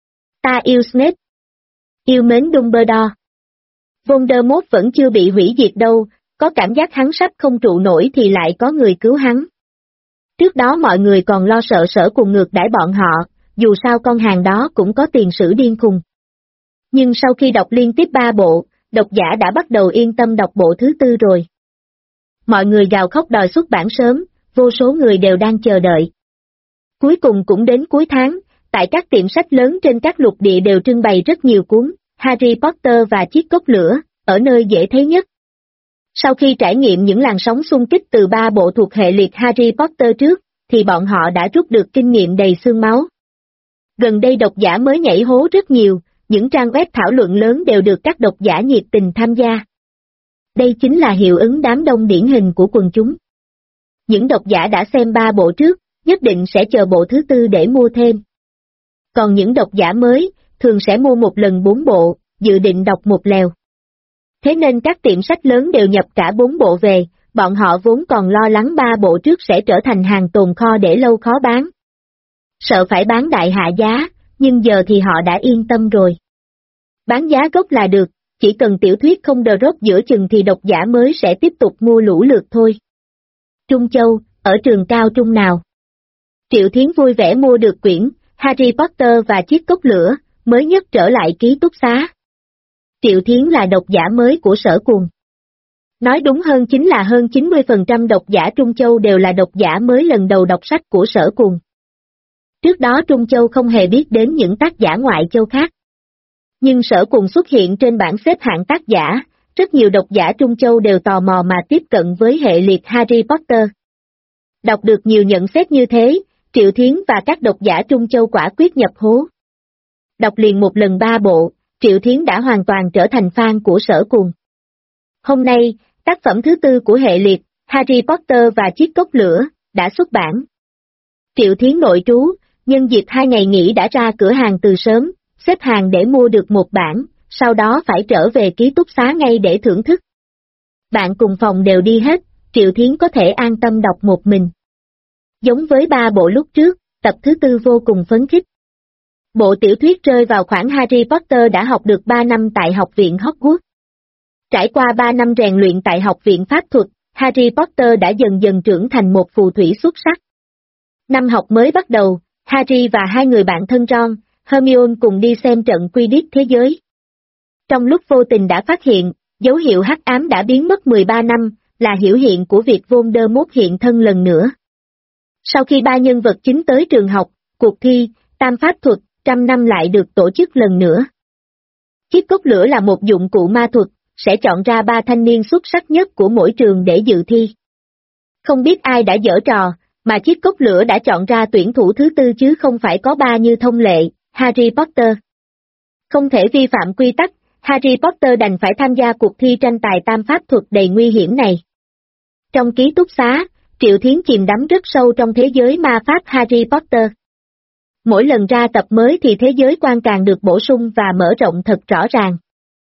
A: Ta yêu Snape. Yêu mến Dumbledore. Voldemort vẫn chưa bị hủy diệt đâu, có cảm giác hắn sắp không trụ nổi thì lại có người cứu hắn. Trước đó mọi người còn lo sợ Sở Cùng ngược đãi bọn họ, dù sao con hàng đó cũng có tiền sử điên khùng. Nhưng sau khi đọc liên tiếp 3 bộ, độc giả đã bắt đầu yên tâm đọc bộ thứ 4 rồi. Mọi người gào khóc đòi xuất bản sớm, vô số người đều đang chờ đợi. Cuối cùng cũng đến cuối tháng, tại các tiệm sách lớn trên các lục địa đều trưng bày rất nhiều cuốn Harry Potter và Chiếc cốc lửa, ở nơi dễ thấy nhất. Sau khi trải nghiệm những làn sóng xung kích từ 3 bộ thuộc hệ liệt Harry Potter trước, thì bọn họ đã rút được kinh nghiệm đầy xương máu. Gần đây độc giả mới nhảy hố rất nhiều, những trang web thảo luận lớn đều được các độc giả nhiệt tình tham gia. Đây chính là hiệu ứng đám đông điển hình của quần chúng. Những độc giả đã xem 3 bộ trước, nhất định sẽ chờ bộ thứ 4 để mua thêm. Còn những độc giả mới, thường sẽ mua một lần 4 bộ, dự định đọc một lèo. Thế nên các tiệm sách lớn đều nhập cả 4 bộ về, bọn họ vốn còn lo lắng 3 bộ trước sẽ trở thành hàng tồn kho để lâu khó bán. Sợ phải bán đại hạ giá, nhưng giờ thì họ đã yên tâm rồi. Bán giá gốc là được, chỉ cần tiểu thuyết không drop giữa chừng thì độc giả mới sẽ tiếp tục mua lũ lượt thôi. Trung Châu, ở trường cao trung nào? Triệu Thiến vui vẻ mua được quyển Harry Potter và Chiếc cốc lửa, mới nhất trở lại ký túc xá. Triệu Thiến là độc giả mới của Sở Cuồng. Nói đúng hơn chính là hơn 90% độc giả Trung Châu đều là độc giả mới lần đầu đọc sách của Sở Cuồng. Trước đó Trung Châu không hề biết đến những tác giả ngoại châu khác. Nhưng Sở Cuồng xuất hiện trên bảng xếp hạng tác giả, rất nhiều độc giả Trung Châu đều tò mò mà tiếp cận với hệ liệt Harry Potter. Đọc được nhiều nhận xét như thế, Triệu Thiến và các độc giả Trung Châu quả quyết nhập hố. Đọc liền một lần 3 bộ, Triệu Thiến đã hoàn toàn trở thành fan của Sở Cuồng. Hôm nay, tác phẩm thứ 4 của hệ liệt, Harry Potter và Chiếc cốc lửa, đã xuất bản. Triệu Thiến nội trú, nhân dịp 2 ngày nghỉ đã ra cửa hàng từ sớm, xếp hàng để mua được một bản, sau đó phải trở về ký túc xá ngay để thưởng thức. Bạn cùng phòng đều đi hết, Triệu Thiến có thể an tâm đọc một mình. Giống với 3 bộ lúc trước, tập thứ 4 vô cùng phấn khích. Bộ tiểu thuyết rơi vào khoảng Harry Potter đã học được 3 năm tại học viện Hogwarts. Trải qua 3 năm rèn luyện tại học viện pháp thuật, Harry Potter đã dần dần trưởng thành một phù thủy xuất sắc. Năm học mới bắt đầu, Harry và 2 người bạn thân Ron, Hermione cùng đi xem trận Quidditch thế giới. Trong lúc vô tình đã phát hiện, dấu hiệu hắc ám đã biến mất 13 năm, là biểu hiện của việc Voldemort hiện thân lần nữa. Sau khi 3 nhân vật chính tới trường học, cuộc thi, tam pháp thuật, 100 năm lại được tổ chức lần nữa. Chiếc cốc lửa là một dụng cụ ma thuật, sẽ chọn ra 3 thanh niên xuất sắc nhất của mỗi trường để dự thi. Không biết ai đã giở trò, mà chiếc cốc lửa đã chọn ra tuyển thủ thứ 4 chứ không phải có 3 như thông lệ, Harry Potter. Không thể vi phạm quy tắc, Harry Potter đành phải tham gia cuộc thi tranh tài tam pháp thuật đầy nguy hiểm này. Trong ký túc xá, Triệu Thiến chìm đắm rất sâu trong thế giới ma pháp Harry Potter. Mỗi lần ra tập mới thì thế giới quan càng được bổ sung và mở rộng thật rõ ràng.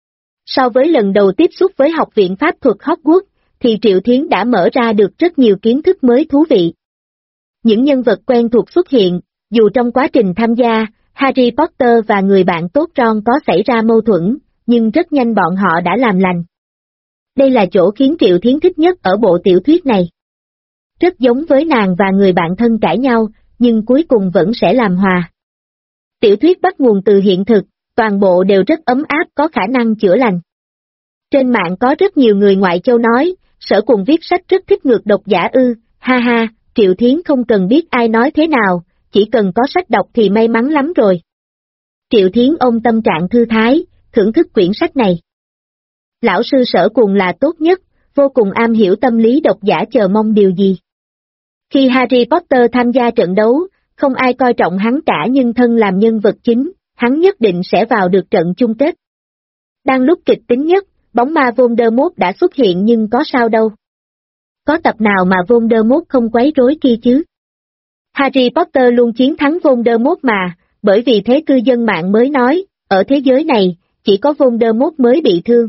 A: So với lần đầu tiếp xúc với học viện pháp thuật Hogwarts, thì Triệu Thiến đã mở ra được rất nhiều kiến thức mới thú vị. Những nhân vật quen thuộc xuất hiện, dù trong quá trình tham gia, Harry Potter và người bạn tốt Ron có xảy ra mâu thuẫn, nhưng rất nhanh bọn họ đã làm lành. Đây là chỗ khiến Triệu Thiến thích nhất ở bộ tiểu thuyết này. Rất giống với nàng và người bạn thân cãi nhau, nhưng cuối cùng vẫn sẽ làm hòa. Tiểu thuyết bắt nguồn từ hiện thực, toàn bộ đều rất ấm áp có khả năng chữa lành. Trên mạng có rất nhiều người ngoại châu nói, Sở Cuồng viết sách rất thích ngược độc giả ư, ha ha, Triệu Thiến không cần biết ai nói thế nào, chỉ cần có sách đọc thì may mắn lắm rồi. Triệu Thiến ôm tâm trạng thư thái, thưởng thức quyển sách này. Lão sư Sở Cuồng là tốt nhất, vô cùng am hiểu tâm lý độc giả chờ mong điều gì. Khi Harry Potter tham gia trận đấu, không ai coi trọng hắn cả nhưng thân làm nhân vật chính, hắn nhất định sẽ vào được trận chung kết. Đang lúc kịch tính nhất, bóng ma Voldemort đã xuất hiện nhưng có sao đâu. Có tập nào mà Voldemort không quấy rối kia chứ? Harry Potter luôn chiến thắng Voldemort mà, bởi vì thế cư dân mạng mới nói, ở thế giới này, chỉ có Voldemort mới bị thương.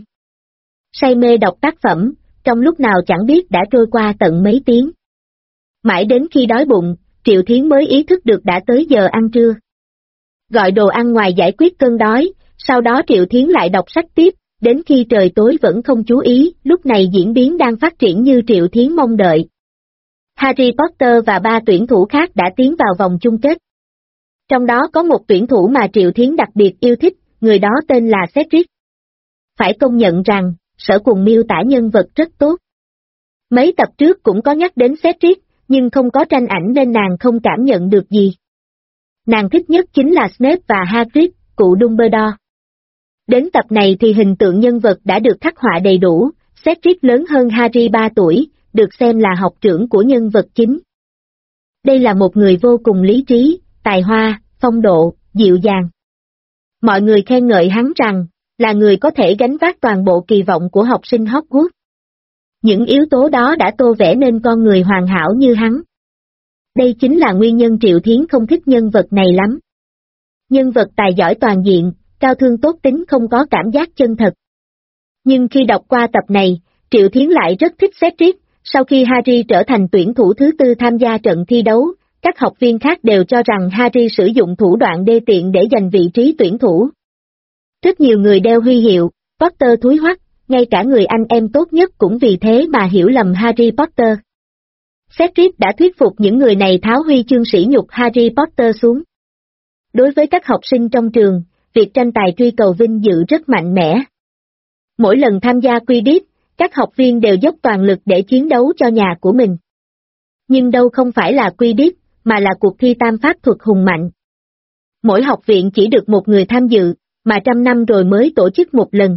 A: Say mê đọc tác phẩm, trong lúc nào chẳng biết đã trôi qua tận mấy tiếng. Mãi đến khi đói bụng, Triệu Thiến mới ý thức được đã tới giờ ăn trưa. Gọi đồ ăn ngoài giải quyết cơn đói, sau đó Triệu Thiến lại đọc sách tiếp, đến khi trời tối vẫn không chú ý, lúc này diễn biến đang phát triển như Triệu Thiến mong đợi. Harry Potter và 3 tuyển thủ khác đã tiến vào vòng chung kết. Trong đó có một tuyển thủ mà Triệu Thiến đặc biệt yêu thích, người đó tên là Cedric. Phải công nhận rằng, Sở Cuồng miêu tả nhân vật rất tốt. Mấy tập trước cũng có nhắc đến Cedric, nhưng không có tranh ảnh nên nàng không cảm nhận được gì. Nàng thích nhất chính là Snape và Hagrid, cụ Dumbledore. Đến tập này thì hình tượng nhân vật đã được khắc họa đầy đủ, Cedric lớn hơn Harry 3 tuổi, được xem là học trưởng của nhân vật chính. Đây là một người vô cùng lý trí, tài hoa, phong độ, dịu dàng. Mọi người khen ngợi hắn rằng, là người có thể gánh vác toàn bộ kỳ vọng của học sinh Hogwarts. Những yếu tố đó đã tô vẽ nên con người hoàn hảo như hắn. Đây chính là nguyên nhân Triệu Thiến không thích nhân vật này lắm. Nhân vật tài giỏi toàn diện, cao thương tốt tính không có cảm giác chân thật. Nhưng khi đọc qua tập này, Triệu Thiến lại rất thích Cedric. Sau khi Harry trở thành tuyển thủ thứ 4 tham gia trận thi đấu, các học viên khác đều cho rằng Harry sử dụng thủ đoạn đê tiện để giành vị trí tuyển thủ. Rất nhiều người đeo huy hiệu, Potter thúi hoắc, ngay cả người anh em tốt nhất cũng vì thế mà hiểu lầm Harry Potter. Cedric đã thuyết phục những người này tháo huy chương sỉ nhục Harry Potter xuống. Đối với các học sinh trong trường, việc tranh tài truy cầu vinh dự rất mạnh mẽ. Mỗi lần tham gia Quidditch, các học viên đều dốc toàn lực để chiến đấu cho nhà của mình. Nhưng đâu không phải là Quidditch, mà là cuộc thi tam pháp thuật hùng mạnh. Mỗi học viện chỉ được một người tham dự, mà 100 năm rồi mới tổ chức một lần.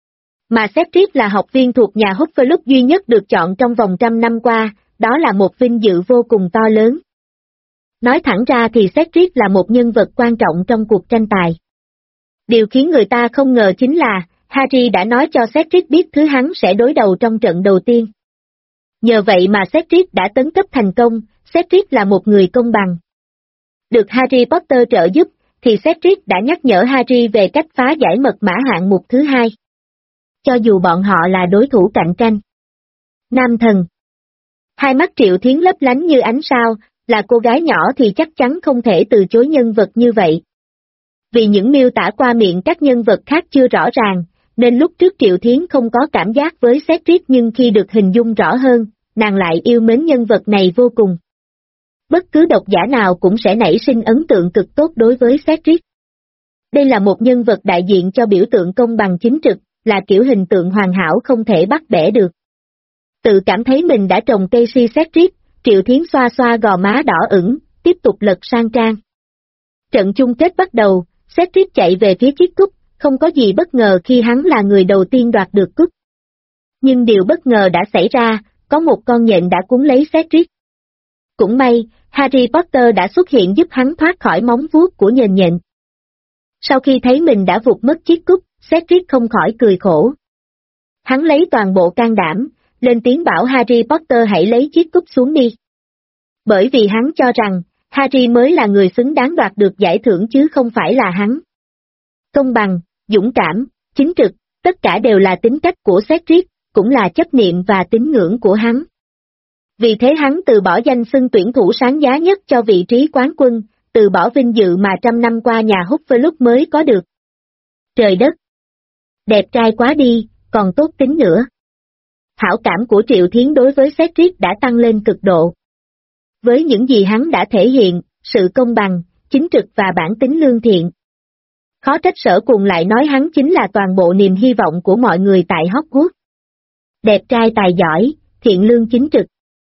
A: Mà Cedric là học viên thuộc nhà Hufflepuff duy nhất được chọn trong vòng 100 năm qua, đó là một vinh dự vô cùng to lớn. Nói thẳng ra thì Cedric là một nhân vật quan trọng trong cuộc tranh tài. Điều khiến người ta không ngờ chính là, Harry đã nói cho Cedric biết thứ hắn sẽ đối đầu trong trận đầu tiên. Nhờ vậy mà Cedric đã tấn cấp thành công, Cedric là một người công bằng. Được Harry Potter trợ giúp, thì Cedric đã nhắc nhở Harry về cách phá giải mật mã hạng mục thứ 2. Cho dù bọn họ là đối thủ cạnh tranh. Nam thần. Hai mắt Triệu Thiến lấp lánh như ánh sao, là cô gái nhỏ thì chắc chắn không thể từ chối nhân vật như vậy. Vì những miêu tả qua miệng các nhân vật khác chưa rõ ràng, nên lúc trước Triệu Thiến không có cảm giác với Cedric nhưng khi được hình dung rõ hơn, nàng lại yêu mến nhân vật này vô cùng. Bất cứ độc giả nào cũng sẽ nảy sinh ấn tượng cực tốt đối với Cedric. Đây là một nhân vật đại diện cho biểu tượng công bằng chính trực, là kiểu hình tượng hoàn hảo không thể bắt bẻ được. Tự cảm thấy mình đã trồng cây si Cedric, Triệu Thiến xoa xoa gò má đỏ ửng, tiếp tục lật sang trang. Trận chung kết bắt đầu, Cedric chạy về phía chiếc cúp, không có gì bất ngờ khi hắn là người đầu tiên đoạt được cúp. Nhưng điều bất ngờ đã xảy ra, có một con nhện đã cuốn lấy Cedric. Cũng may, Harry Potter đã xuất hiện giúp hắn thoát khỏi móng vuốt của nhện. Sau khi thấy mình đã vụt mất chiếc cúp, Cedric không khỏi cười khổ. Hắn lấy toàn bộ can đảm, lên tiếng bảo Harry Potter hãy lấy chiếc cúp xuống đi. Bởi vì hắn cho rằng, Harry mới là người xứng đáng đoạt được giải thưởng chứ không phải là hắn. Công bằng, dũng cảm, chính trực, tất cả đều là tính cách của Cedric, cũng là chấp niệm và tín ngưỡng của hắn. Vì thế hắn từ bỏ danh xưng tuyển thủ sáng giá nhất cho vị trí quán quân, từ bỏ vinh dự mà 100 năm qua nhà Hufflepuff mới có được. Trời đất! Đẹp trai quá đi, còn tốt tính nữa. Hảo cảm của Triệu Thiến đối với Cedric đã tăng lên cực độ. Với những gì hắn đã thể hiện, sự công bằng, chính trực và bản tính lương thiện. Khó trách Sở Cuồng lại nói hắn chính là toàn bộ niềm hy vọng của mọi người tại Hogwarts. Đẹp trai tài giỏi, thiện lương chính trực.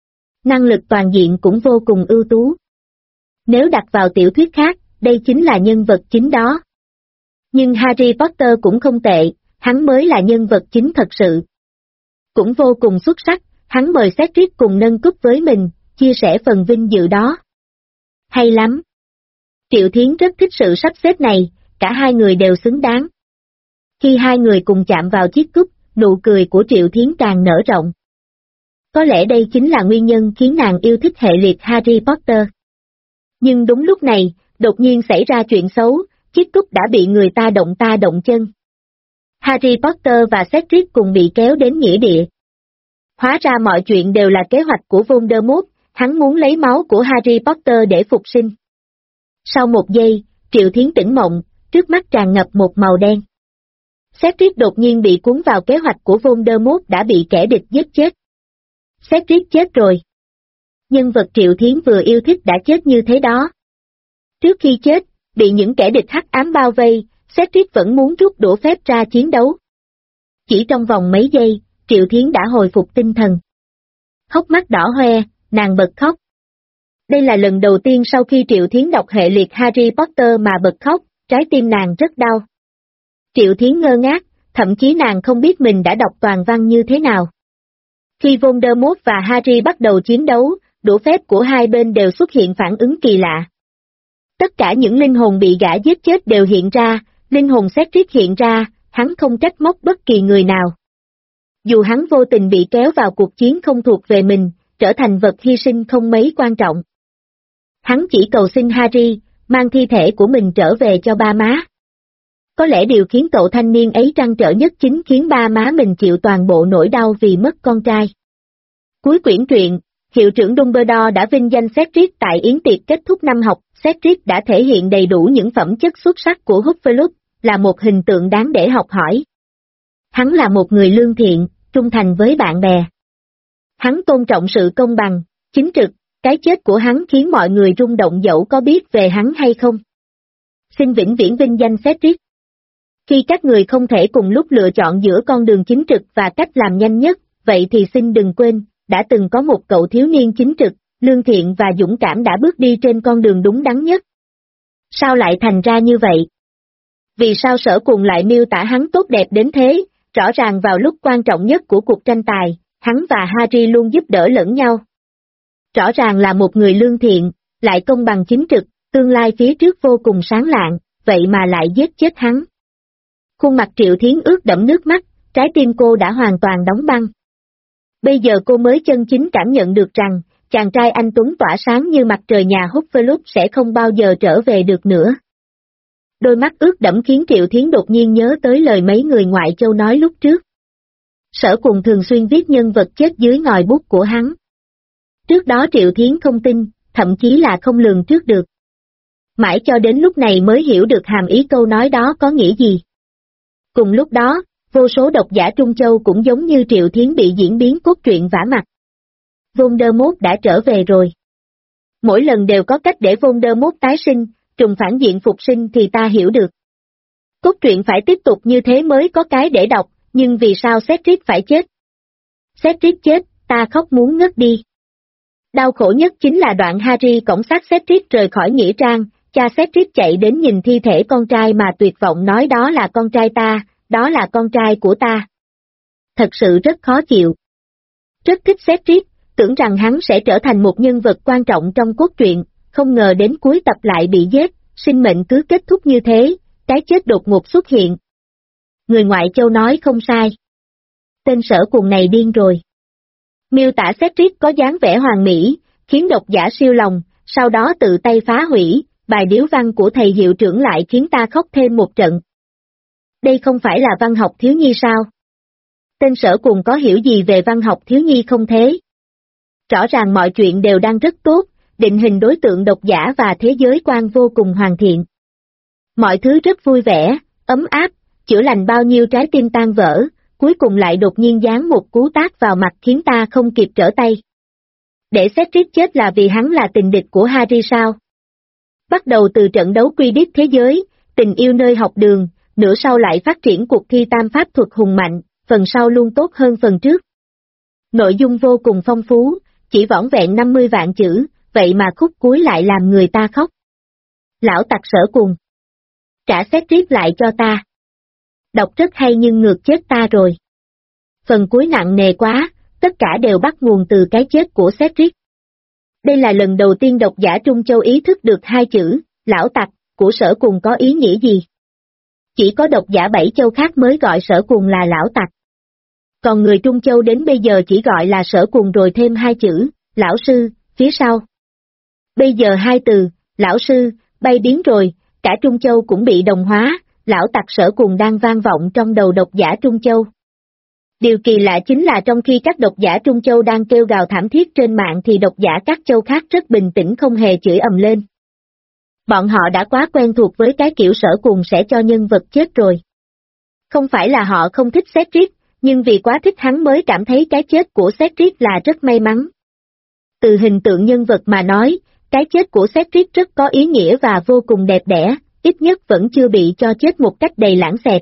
A: Năng lực toàn diện cũng vô cùng ưu tú. Nếu đặt vào tiểu thuyết khác, đây chính là nhân vật chính đó. Nhưng Harry Potter cũng không tệ, hắn mới là nhân vật chính thật sự. Cũng vô cùng xuất sắc, hắn mời Cedric cùng nâng cúp với mình, chia sẻ phần vinh dự đó. Hay lắm. Triệu Thiến rất thích sự sắp xếp này, cả hai người đều xứng đáng. Khi hai người cùng chạm vào chiếc cúp, nụ cười của Triệu Thiến càng nở rộng. Có lẽ đây chính là nguyên nhân khiến nàng yêu thích hệ liệt Harry Potter. Nhưng đúng lúc này, đột nhiên xảy ra chuyện xấu, chiếc cúp đã bị người ta động chân. Harry Potter và Cedric cùng bị kéo đến nghĩa địa. Hóa ra mọi chuyện đều là kế hoạch của Voldemort, hắn muốn lấy máu của Harry Potter để phục sinh. Sau một giây, Triệu Thiến tỉnh mộng, trước mắt tràn ngập một màu đen. Cedric đột nhiên bị cuốn vào kế hoạch của Voldemort đã bị kẻ địch giết chết. Cedric chết rồi. Nhân vật Triệu Thiến vừa yêu thích đã chết như thế đó. Trước khi chết, bị những kẻ địch hắc ám bao vây, Cedric vẫn muốn rút đũa phép ra chiến đấu. Chỉ trong vòng mấy giây, Triệu Thiến đã hồi phục tinh thần. Hốc mắt đỏ hoe, nàng bật khóc. Đây là lần đầu tiên sau khi Triệu Thiến đọc hệ liệt Harry Potter mà bật khóc, trái tim nàng rất đau. Triệu Thiến ngơ ngác, thậm chí nàng không biết mình đã đọc toàn văn như thế nào. Khi Voldemort và Harry bắt đầu chiến đấu, đũa phép của hai bên đều xuất hiện phản ứng kỳ lạ. Tất cả những linh hồn bị gã giết chết đều hiện ra, linh hồn Cedric hiện ra, hắn không trách móc bất kỳ người nào. Dù hắn vô tình bị kéo vào cuộc chiến không thuộc về mình, trở thành vật hy sinh không mấy quan trọng. Hắn chỉ cầu xin Harry, mang thi thể của mình trở về cho ba má. Có lẽ điều khiến cậu thanh niên ấy trăn trở nhất chính khiến ba má mình chịu toàn bộ nỗi đau vì mất con trai. Cuối quyển truyện, hiệu trưởng Dumbledore đã vinh danh Cedric tại yến tiệc kết thúc năm học. Cedric đã thể hiện đầy đủ những phẩm chất xuất sắc của Hufflepuff, là một hình tượng đáng để học hỏi. Hắn là một người lương thiện, trung thành với bạn bè. Hắn tôn trọng sự công bằng, chính trực, cái chết của hắn khiến mọi người rung động dẫu có biết về hắn hay không. Xin vĩnh viễn vinh danh Cedric. Khi các người không thể cùng lúc lựa chọn giữa con đường chính trực và cách làm nhanh nhất, vậy thì xin đừng quên, đã từng có một cậu thiếu niên chính trực, lương thiện và dũng cảm đã bước đi trên con đường đúng đắn nhất. Sao lại thành ra như vậy? Vì sao Sở Cùng lại miêu tả hắn tốt đẹp đến thế? Rõ ràng vào lúc quan trọng nhất của cuộc tranh tài, hắn và Harry luôn giúp đỡ lẫn nhau. Rõ ràng là một người lương thiện, lại công bằng chính trực, tương lai phía trước vô cùng sáng lạng, vậy mà lại giết chết hắn. Khuôn mặt Triệu Thiến ướt đẫm nước mắt, trái tim cô đã hoàn toàn đóng băng. Bây giờ cô mới chân chính cảm nhận được rằng, chàng trai anh tuấn tỏa sáng như mặt trời nhà Hufflepuff sẽ không bao giờ trở về được nữa. Đôi mắt ướt đẫm khiến Triệu Thiến đột nhiên nhớ tới lời mấy người ngoại châu nói lúc trước. Sở Cùng thường xuyên viết nhân vật chết dưới ngòi bút của hắn. Trước đó Triệu Thiến không tin, thậm chí là không lường trước được. Mãi cho đến lúc này mới hiểu được hàm ý câu nói đó có nghĩa gì. Cùng lúc đó, vô số độc giả Trung Châu cũng giống như Triệu Thiến bị diễn biến cốt truyện vả mặt. Voldemort đã trở về rồi. Mỗi lần đều có cách để Voldemort tái sinh, trùng phản diện phục sinh thì ta hiểu được. Cốt truyện phải tiếp tục như thế mới có cái để đọc, nhưng vì sao Cedric phải chết? Cedric chết, ta khóc muốn ngất đi. Đau khổ nhất chính là đoạn Harry cõng xác Cedric rời khỏi nghĩa trang, cha Cedric chạy đến nhìn thi thể con trai mà tuyệt vọng nói đó là con trai ta, đó là con trai của ta. Thật sự rất khó chịu. Rất thích Cedric, tưởng rằng hắn sẽ trở thành một nhân vật quan trọng trong cốt truyện, không ngờ đến cuối tập lại bị giết, sinh mệnh cứ kết thúc như thế, cái chết đột ngột xuất hiện. Người ngoại châu nói không sai. Tên Sở Cùng này điên rồi. Miêu tả Cedric có dáng vẻ hoàn mỹ, khiến độc giả siêu lòng, sau đó tự tay phá hủy, bài điếu văn của thầy hiệu trưởng lại khiến ta khóc thêm một trận. Đây không phải là văn học thiếu nhi sao? Tên Sở Cùng có hiểu gì về văn học thiếu nhi không thế? Rõ ràng mọi chuyện đều đang rất tốt, định hình đối tượng độc giả và thế giới quan vô cùng hoàn thiện. Mọi thứ rất vui vẻ, ấm áp, chữa lành bao nhiêu trái tim tan vỡ, cuối cùng lại đột nhiên giáng một cú tát vào mặt khiến ta không kịp trở tay. Để Cedric chết là vì hắn là tình địch của Harry sao? Bắt đầu từ trận đấu Quidditch thế giới, tình yêu nơi học đường, nửa sau lại phát triển cuộc thi tam pháp thuật hùng mạnh, phần sau luôn tốt hơn phần trước. Nội dung vô cùng phong phú, chỉ vỏn vẹn 50 vạn chữ, vậy mà khúc cuối lại làm người ta khóc. Lão tặc Sở Cùng. Trả Cedric lại cho ta. Đọc rất hay nhưng ngược chết ta rồi. Phần cuối nặng nề quá, tất cả đều bắt nguồn từ cái chết của Cedric. Đây là lần đầu tiên độc giả Trung Châu ý thức được hai chữ, lão tặc, của Sở Cùng có ý nghĩa gì. Chỉ có độc giả Bảy Châu khác mới gọi Sở Cùng là lão tặc. Còn người Trung Châu đến bây giờ chỉ gọi là Sở Cùng rồi thêm hai chữ, lão sư, phía sau. Bây giờ hai từ, lão sư, bay biến rồi, cả Trung Châu cũng bị đồng hóa, lão tặc Sở Cùng đang vang vọng trong đầu độc giả Trung Châu. Điều kỳ lạ chính là trong khi các độc giả Trung Châu đang kêu gào thảm thiết trên mạng thì độc giả các châu khác rất bình tĩnh không hề chửi ầm lên. Bọn họ đã quá quen thuộc với cái kiểu Sở Cùng sẽ cho nhân vật chết rồi. Không phải là họ không thích Cedric, nhưng vì quá thích hắn mới cảm thấy cái chết của Cedric là rất may mắn. Từ hình tượng nhân vật mà nói, cái chết của Cedric rất có ý nghĩa và vô cùng đẹp đẽ, ít nhất vẫn chưa bị cho chết một cách đầy lãng xẹt.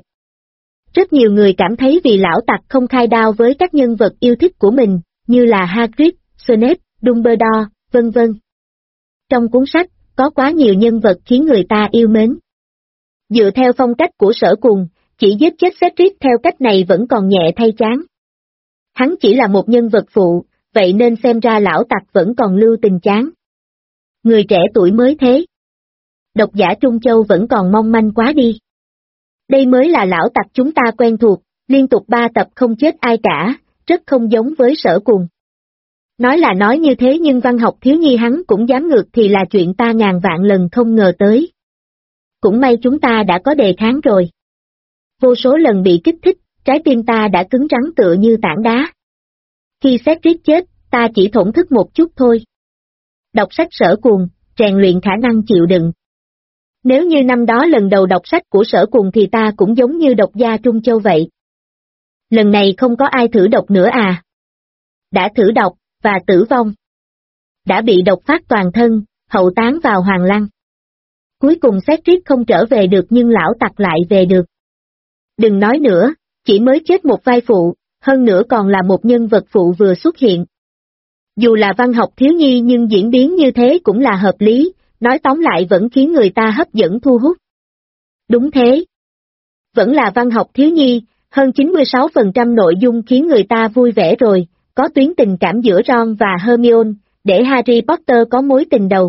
A: Rất nhiều người cảm thấy vì lão tặc không khai đao với các nhân vật yêu thích của mình, như là Hagrid, Snape, Dumbledore, vân vân. Trong cuốn sách, có quá nhiều nhân vật khiến người ta yêu mến. Dựa theo phong cách của Sở Cùng, chỉ giết chết Cedric theo cách này vẫn còn nhẹ thay chán. Hắn chỉ là một nhân vật phụ, vậy nên xem ra lão tặc vẫn còn lưu tình chán. Người trẻ tuổi mới thế. Độc giả Trung Châu vẫn còn mong manh quá đi. Đây mới là lão tặc chúng ta quen thuộc, liên tục 3 tập không chết ai cả, rất không giống với Sở Cùng. Nói là nói như thế nhưng văn học thiếu nhi hắn cũng dám ngược thì là chuyện ta ngàn vạn lần không ngờ tới. Cũng may chúng ta đã có đề kháng rồi. Vô số lần bị kích thích, trái tim ta đã cứng rắn tựa như tảng đá. Khi Cedric chết, ta chỉ thổn thức một chút thôi. Đọc sách Sở Cùng, rèn luyện khả năng chịu đựng. Nếu như năm đó lần đầu đọc sách của Sở Cùng thì ta cũng giống như độc gia Trung Châu vậy. Lần này không có ai thử đọc nữa à? Đã thử đọc, và tử vong. Đã bị độc phát toàn thân, hậu táng vào Hoàng Lăng. Cuối cùng Cedric không trở về được nhưng lão tặc lại về được. Đừng nói nữa, chỉ mới chết một vai phụ, hơn nữa còn là một nhân vật phụ vừa xuất hiện. Dù là văn học thiếu nhi nhưng diễn biến như thế cũng là hợp lý, nói tóm lại vẫn khiến người ta hấp dẫn thu hút. Đúng thế. Vẫn là văn học thiếu nhi, hơn 96% nội dung khiến người ta vui vẻ rồi, có tuyến tình cảm giữa Ron và Hermione, để Harry Potter có mối tình đầu.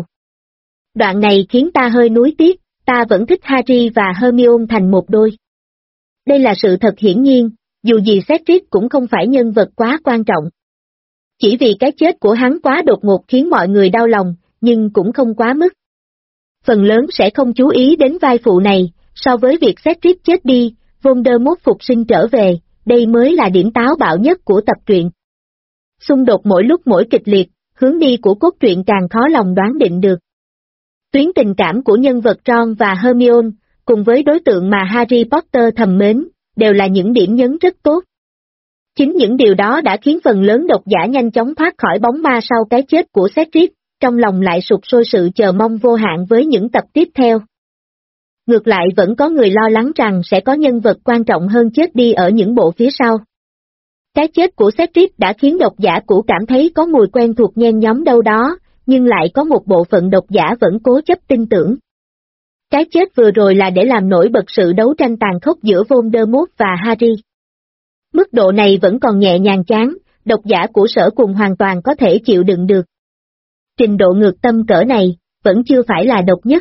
A: Đoạn này khiến ta hơi nuối tiếc, ta vẫn thích Harry và Hermione thành một đôi. Đây là sự thật hiển nhiên, dù gì Cedric cũng không phải nhân vật quá quan trọng. Chỉ vì cái chết của hắn quá đột ngột khiến mọi người đau lòng, nhưng cũng không quá mức. Phần lớn sẽ không chú ý đến vai phụ này, so với việc Cedric chết đi, Voldemort phục sinh trở về, đây mới là điểm táo bạo nhất của tập truyện. Xung đột mỗi lúc mỗi kịch liệt, hướng đi của cốt truyện càng khó lòng đoán định được. Tuyến tình cảm của nhân vật Ron và Hermione, cùng với đối tượng mà Harry Potter thầm mến, đều là những điểm nhấn rất tốt. Chính những điều đó đã khiến phần lớn độc giả nhanh chóng thoát khỏi bóng ma sau cái chết của Cedric, trong lòng lại sục sôi sự chờ mong vô hạn với những tập tiếp theo. Ngược lại vẫn có người lo lắng rằng sẽ có nhân vật quan trọng hơn chết đi ở những bộ phía sau. Cái chết của Cedric đã khiến độc giả cũ cảm thấy có mùi quen thuộc nhen nhóm đâu đó, nhưng lại có một bộ phận độc giả vẫn cố chấp tin tưởng. Cái chết vừa rồi là để làm nổi bật sự đấu tranh tàn khốc giữa Voldemort và Harry. Mức độ này vẫn còn nhẹ nhàng chán, độc giả của Sở Cùng hoàn toàn có thể chịu đựng được. Trình độ ngược tâm cỡ này, vẫn chưa phải là độc nhất.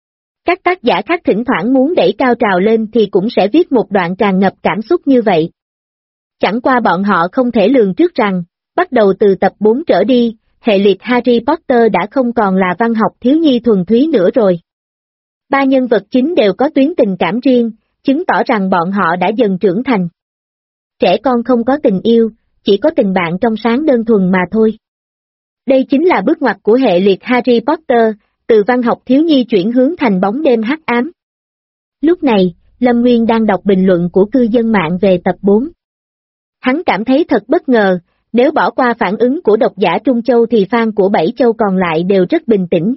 A: Các tác giả khác thỉnh thoảng muốn đẩy cao trào lên thì cũng sẽ viết một đoạn tràn ngập cảm xúc như vậy. Chẳng qua bọn họ không thể lường trước rằng, bắt đầu từ tập 4 trở đi, hệ liệt Harry Potter đã không còn là văn học thiếu nhi thuần túy nữa rồi. 3 nhân vật chính đều có tuyến tình cảm riêng, chứng tỏ rằng bọn họ đã dần trưởng thành. Trẻ con không có tình yêu, chỉ có tình bạn trong sáng đơn thuần mà thôi. Đây chính là bước ngoặt của hệ liệt Harry Potter, từ văn học thiếu nhi chuyển hướng thành bóng đêm hắc ám. Lúc này, Lâm Nguyên đang đọc bình luận của cư dân mạng về tập 4. Hắn cảm thấy thật bất ngờ, nếu bỏ qua phản ứng của độc giả Trung Châu thì fan của Bảy Châu còn lại đều rất bình tĩnh.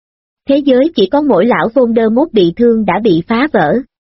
A: Thế giới chỉ có mỗi lão Voldemort bị thương đã bị phá vỡ.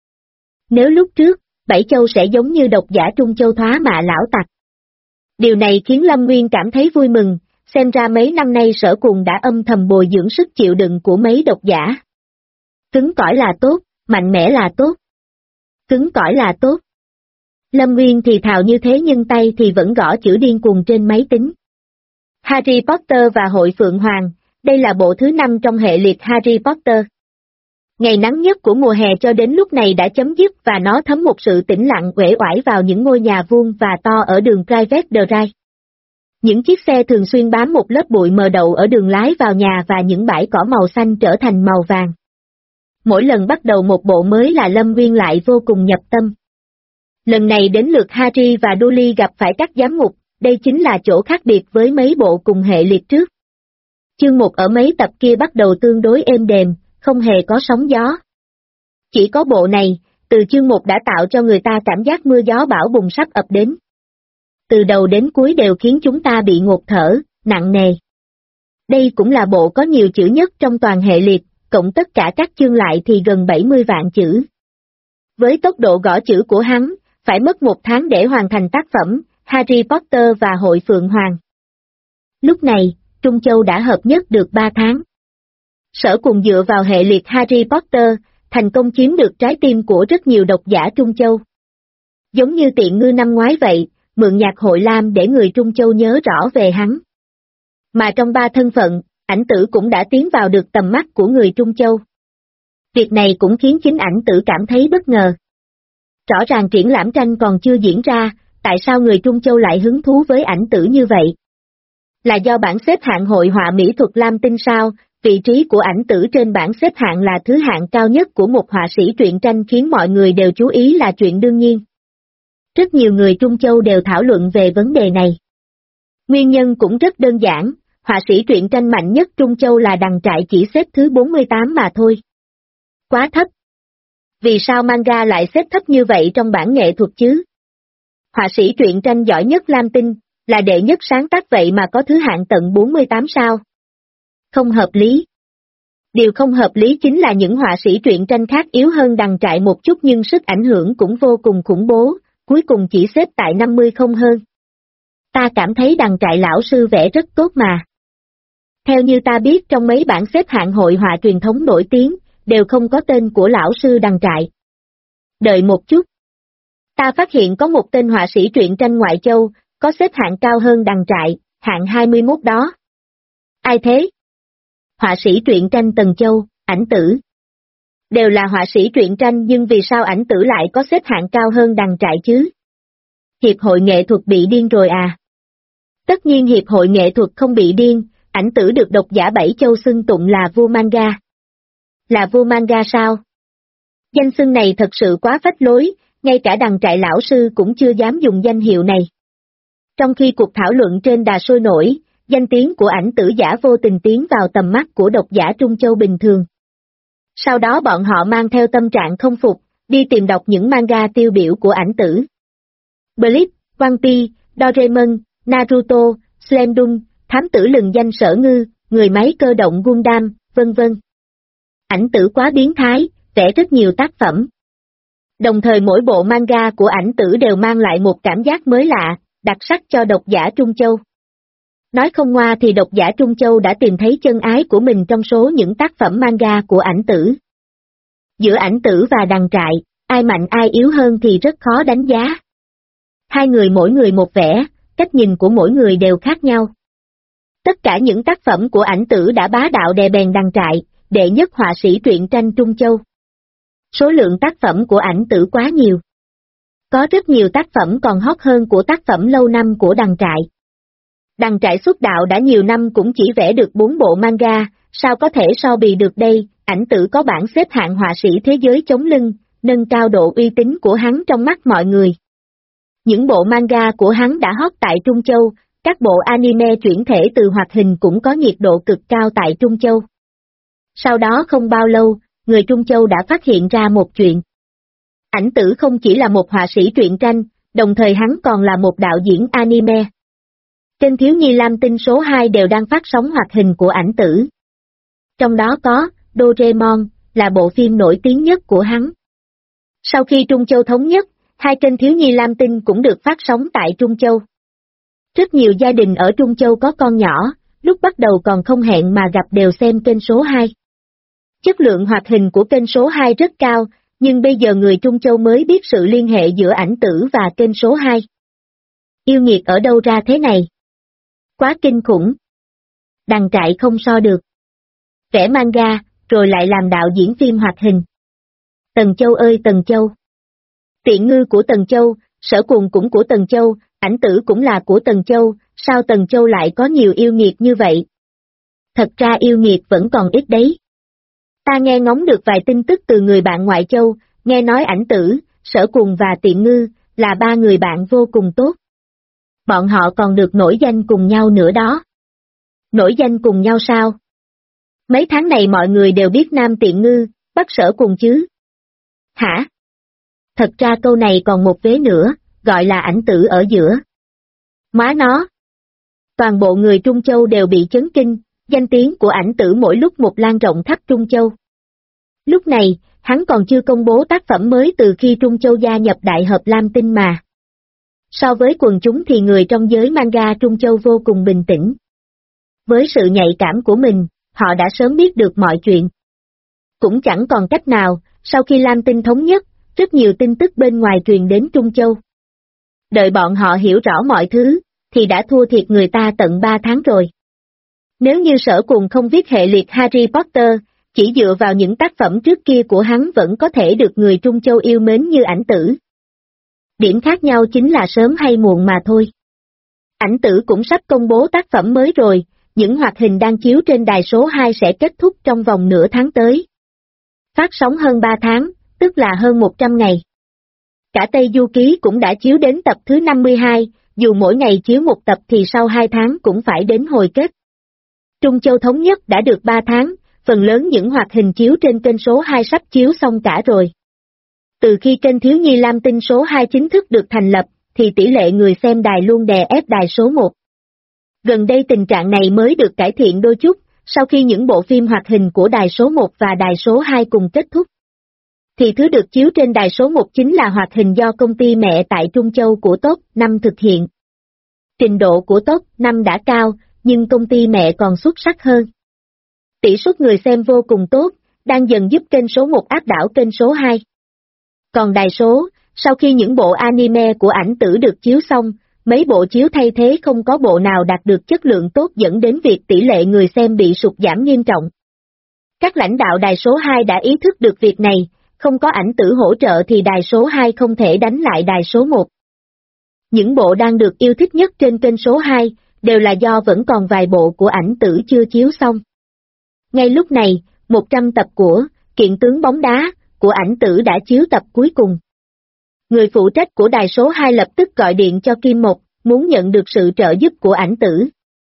A: Nếu lúc trước, Bảy Châu sẽ giống như độc giả Trung Châu thoá mạ lão tặc. Điều này khiến Lâm Nguyên cảm thấy vui mừng, Xem ra mấy năm nay Sở Cùng đã âm thầm bồi dưỡng sức chịu đựng của mấy độc giả. Cứng cỏi là tốt, mạnh mẽ là tốt. Cứng cỏi là tốt. Lâm Nguyên thì thào như thế nhưng tay thì vẫn gõ chữ điên cuồng trên máy tính. Harry Potter và Hội Phượng Hoàng, đây là bộ thứ 5 trong hệ liệt Harry Potter. Ngày nắng nhất của mùa hè cho đến lúc này đã chấm dứt và nó thấm một sự tĩnh lặng uể oải vào những ngôi nhà vuông và to ở đường Private Drive. Những chiếc xe thường xuyên bám một lớp bụi mờ đậu ở đường lái vào nhà và những bãi cỏ màu xanh trở thành màu vàng. Mỗi lần bắt đầu một bộ mới là Lâm Nguyên lại vô cùng nhập tâm. Lần này đến lượt Harry và Dudley gặp phải các giám ngục, đây chính là chỗ khác biệt với mấy bộ cùng hệ liệt trước. Chương 1 ở mấy tập kia bắt đầu tương đối êm đềm, không hề có sóng gió. Chỉ có bộ này, từ chương 1 đã tạo cho người ta cảm giác mưa gió bão bùng sắp ập đến. Từ đầu đến cuối đều khiến chúng ta bị ngột thở, nặng nề. Đây cũng là bộ có nhiều chữ nhất trong toàn hệ liệt, cộng tất cả các chương lại thì gần 70 vạn chữ. Với tốc độ gõ chữ của hắn, phải mất 1 tháng để hoàn thành tác phẩm Harry Potter và Hội Phượng Hoàng. Lúc này, Trung Châu đã hợp nhất được 3 tháng. Sở Cùng dựa vào hệ liệt Harry Potter, thành công chiếm được trái tim của rất nhiều độc giả Trung Châu. Giống như Tiện Ngư năm ngoái vậy, mượn nhạc hội lam để người Trung Châu nhớ rõ về hắn. Mà trong 3 thân phận, Ảnh Tử cũng đã tiến vào được tầm mắt của người Trung Châu. Việc này cũng khiến chính Ảnh Tử cảm thấy bất ngờ. Rõ ràng triển lãm tranh còn chưa diễn ra, tại sao người Trung Châu lại hứng thú với Ảnh Tử như vậy? Là do bảng xếp hạng hội họa mỹ thuật Lam Tinh sao? Vị trí của Ảnh Tử trên bảng xếp hạng là thứ hạng cao nhất của một họa sĩ truyện tranh khiến mọi người đều chú ý là chuyện đương nhiên. Rất nhiều người Trung Châu đều thảo luận về vấn đề này. Nguyên nhân cũng rất đơn giản, họa sĩ truyện tranh mạnh nhất Trung Châu là Đằng Trại chỉ xếp thứ 48 mà thôi. Quá thấp. Vì sao manga lại xếp thấp như vậy trong bảng nghệ thuật chứ? Họa sĩ truyện tranh giỏi nhất Lam Tinh, là đệ nhất sáng tác vậy mà có thứ hạng tận 48 sao? Không hợp lý. Điều không hợp lý chính là những họa sĩ truyện tranh khác yếu hơn Đằng Trại một chút nhưng sức ảnh hưởng cũng vô cùng khủng bố, cuối cùng chỉ xếp tại 50 không hơn. Ta cảm thấy Đằng Trại lão sư vẽ rất tốt mà. Theo như ta biết trong mấy bảng xếp hạng hội họa truyền thống nổi tiếng, đều không có tên của lão sư Đằng Trại. Đợi một chút. Ta phát hiện có một tên họa sĩ truyện tranh ngoại châu, có xếp hạng cao hơn Đằng Trại, hạng 21 đó. Ai thế? Họa sĩ truyện tranh Tần Châu, Ảnh Tử. Đều là họa sĩ truyện tranh nhưng vì sao Ảnh Tử lại có xếp hạng cao hơn Đằng Trại chứ? Hiệp hội nghệ thuật bị điên rồi à? Tất nhiên hiệp hội nghệ thuật không bị điên, Ảnh Tử được độc giả Bảy Châu xưng tụng là vua manga. Là vua manga sao? Danh xưng này thật sự quá phách lối, ngay cả Đằng Trại lão sư cũng chưa dám dùng danh hiệu này. Trong khi cuộc thảo luận trên đà sôi nổi, danh tiếng của Ảnh Tử giả vô tình tiến vào tầm mắt của độc giả Trung Châu bình thường. Sau đó bọn họ mang theo tâm trạng không phục, đi tìm đọc những manga tiêu biểu của Ảnh Tử. Bleach, One Piece, Doraemon, Naruto, Slam Dunk, Thám tử lừng danh Sở Ngư, Người máy cơ động Gundam, vân vân. Ảnh Tử quá biến thái, vẽ rất nhiều tác phẩm. Đồng thời mỗi bộ manga của Ảnh Tử đều mang lại một cảm giác mới lạ, đặc sắc cho độc giả Trung Châu. Nói không ngoa thì độc giả Trung Châu đã tìm thấy chân ái của mình trong số những tác phẩm manga của Ảnh Tử. Giữa Ảnh Tử và Đằng Trại, ai mạnh ai yếu hơn thì rất khó đánh giá. Hai người mỗi người một vẻ, cách nhìn của mỗi người đều khác nhau. Tất cả những tác phẩm của Ảnh Tử đã bá đạo đè bèn Đằng Trại, đệ nhất họa sĩ truyện tranh Trung Châu. Số lượng tác phẩm của Ảnh Tử quá nhiều. Có rất nhiều tác phẩm còn hot hơn của tác phẩm lâu năm của Đằng Trại. Đằng Trại xuất đạo đã nhiều năm cũng chỉ vẽ được 4 bộ manga, sao có thể so bì được đây? Ảnh Tử có bảng xếp hạng họa sĩ thế giới chống lưng, nâng cao độ uy tín của hắn trong mắt mọi người. Những bộ manga của hắn đã hot tại Trung Châu, các bộ anime chuyển thể từ hoạt hình cũng có nhiệt độ cực cao tại Trung Châu. Sau đó không bao lâu, người Trung Châu đã phát hiện ra một chuyện. Ảnh Tử không chỉ là một họa sĩ truyện tranh, đồng thời hắn còn là một đạo diễn anime. Kênh Thiếu Nhi Lam Tinh số 2 đều đang phát sóng hoạt hình của Ảnh Tử. Trong đó có Doraemon, là bộ phim nổi tiếng nhất của hắn. Sau khi Trung Châu thống nhất, hai kênh Thiếu Nhi Lam Tinh cũng được phát sóng tại Trung Châu. Rất nhiều gia đình ở Trung Châu có con nhỏ, lúc bắt đầu còn không hẹn mà gặp đều xem kênh số 2. Chất lượng hoạt hình của kênh số 2 rất cao, nhưng bây giờ người Trung Châu mới biết sự liên hệ giữa ảnh tử và kênh số 2. Yêu nghiệt ở đâu ra thế này? Quá kinh khủng. Đằng trại không so được. Vẽ manga, rồi lại làm đạo diễn phim hoạt hình. Tần Châu ơi Tần Châu. Tiện ngư của Tần Châu, Sở Cuồng cũng của Tần Châu, ảnh tử cũng là của Tần Châu, sao Tần Châu lại có nhiều yêu nghiệt như vậy? Thật ra yêu nghiệt vẫn còn ít đấy. Ta nghe ngóng được vài tin tức từ người bạn ngoại châu, nghe nói ảnh tử, Sở Cuồng và Tiện ngư là ba người bạn vô cùng tốt. Bọn họ còn được nổi danh cùng nhau nữa đó. Nổi danh cùng nhau sao? Mấy tháng này mọi người đều biết Nam Tiện ngư, Bắc Sở Cuồng chứ? Hả? Thật ra câu này còn một vế nữa, gọi là ảnh tử ở giữa. Má nó! Toàn bộ người Trung Châu đều bị chấn kinh, danh tiếng của ảnh tử mỗi lúc một lan rộng khắp Trung Châu. Lúc này, hắn còn chưa công bố tác phẩm mới từ khi Trung Châu gia nhập Đại hợp Lam Tinh mà. So với quần chúng thì người trong giới manga Trung Châu vô cùng bình tĩnh. Với sự nhạy cảm của mình, họ đã sớm biết được mọi chuyện. Cũng chẳng còn cách nào, sau khi Lam Tinh thống nhất, rất nhiều tin tức bên ngoài truyền đến Trung Châu. Đợi bọn họ hiểu rõ mọi thứ, thì đã thua thiệt người ta tận 3 tháng rồi. Nếu như Sở Cuồng không viết hệ liệt Harry Potter, chỉ dựa vào những tác phẩm trước kia của hắn vẫn có thể được người Trung Châu yêu mến như ảnh tử. Điểm khác nhau chính là sớm hay muộn mà thôi. Ảnh tử cũng sắp công bố tác phẩm mới rồi, những hoạt hình đang chiếu trên đài số 2 sẽ kết thúc trong vòng nửa tháng tới. Phát sóng hơn 3 tháng, tức là hơn 100 ngày. Cả Tây Du Ký cũng đã chiếu đến tập thứ 52, dù mỗi ngày chiếu một tập thì sau 2 tháng cũng phải đến hồi kết. Trung Châu thống nhất đã được 3 tháng, phần lớn những hoạt hình chiếu trên kênh số 2 sắp chiếu xong cả rồi. Từ khi kênh Thiếu Nhi Lam Tinh số 2 chính thức được thành lập, thì tỷ lệ người xem đài luôn đè ép đài số 1. Gần đây tình trạng này mới được cải thiện đôi chút, sau khi những bộ phim hoạt hình của đài số 1 và đài số 2 cùng kết thúc. Thì thứ được chiếu trên đài số 1 chính là hoạt hình do công ty mẹ tại Trung Châu của Top 5 thực hiện. Trình độ của Top 5 đã cao, nhưng công ty mẹ còn xuất sắc hơn. Tỷ suất người xem vô cùng tốt, đang dần giúp kênh số 1 áp đảo kênh số 2. Còn đài số, sau khi những bộ anime của ảnh tử được chiếu xong, mấy bộ chiếu thay thế không có bộ nào đạt được chất lượng tốt dẫn đến việc tỷ lệ người xem bị sụt giảm nghiêm trọng. Các lãnh đạo đài số 2 đã ý thức được việc này, không có ảnh tử hỗ trợ thì đài số 2 không thể đánh lại đài số 1. Những bộ đang được yêu thích nhất trên kênh số 2, đều là do vẫn còn vài bộ của ảnh tử chưa chiếu xong. Ngay lúc này, 100 tập của Kiện tướng bóng đá của ảnh tử đã chiếu tập cuối cùng. Người phụ trách của đài số 2 lập tức gọi điện cho Kim Mộc, muốn nhận được sự trợ giúp của ảnh tử.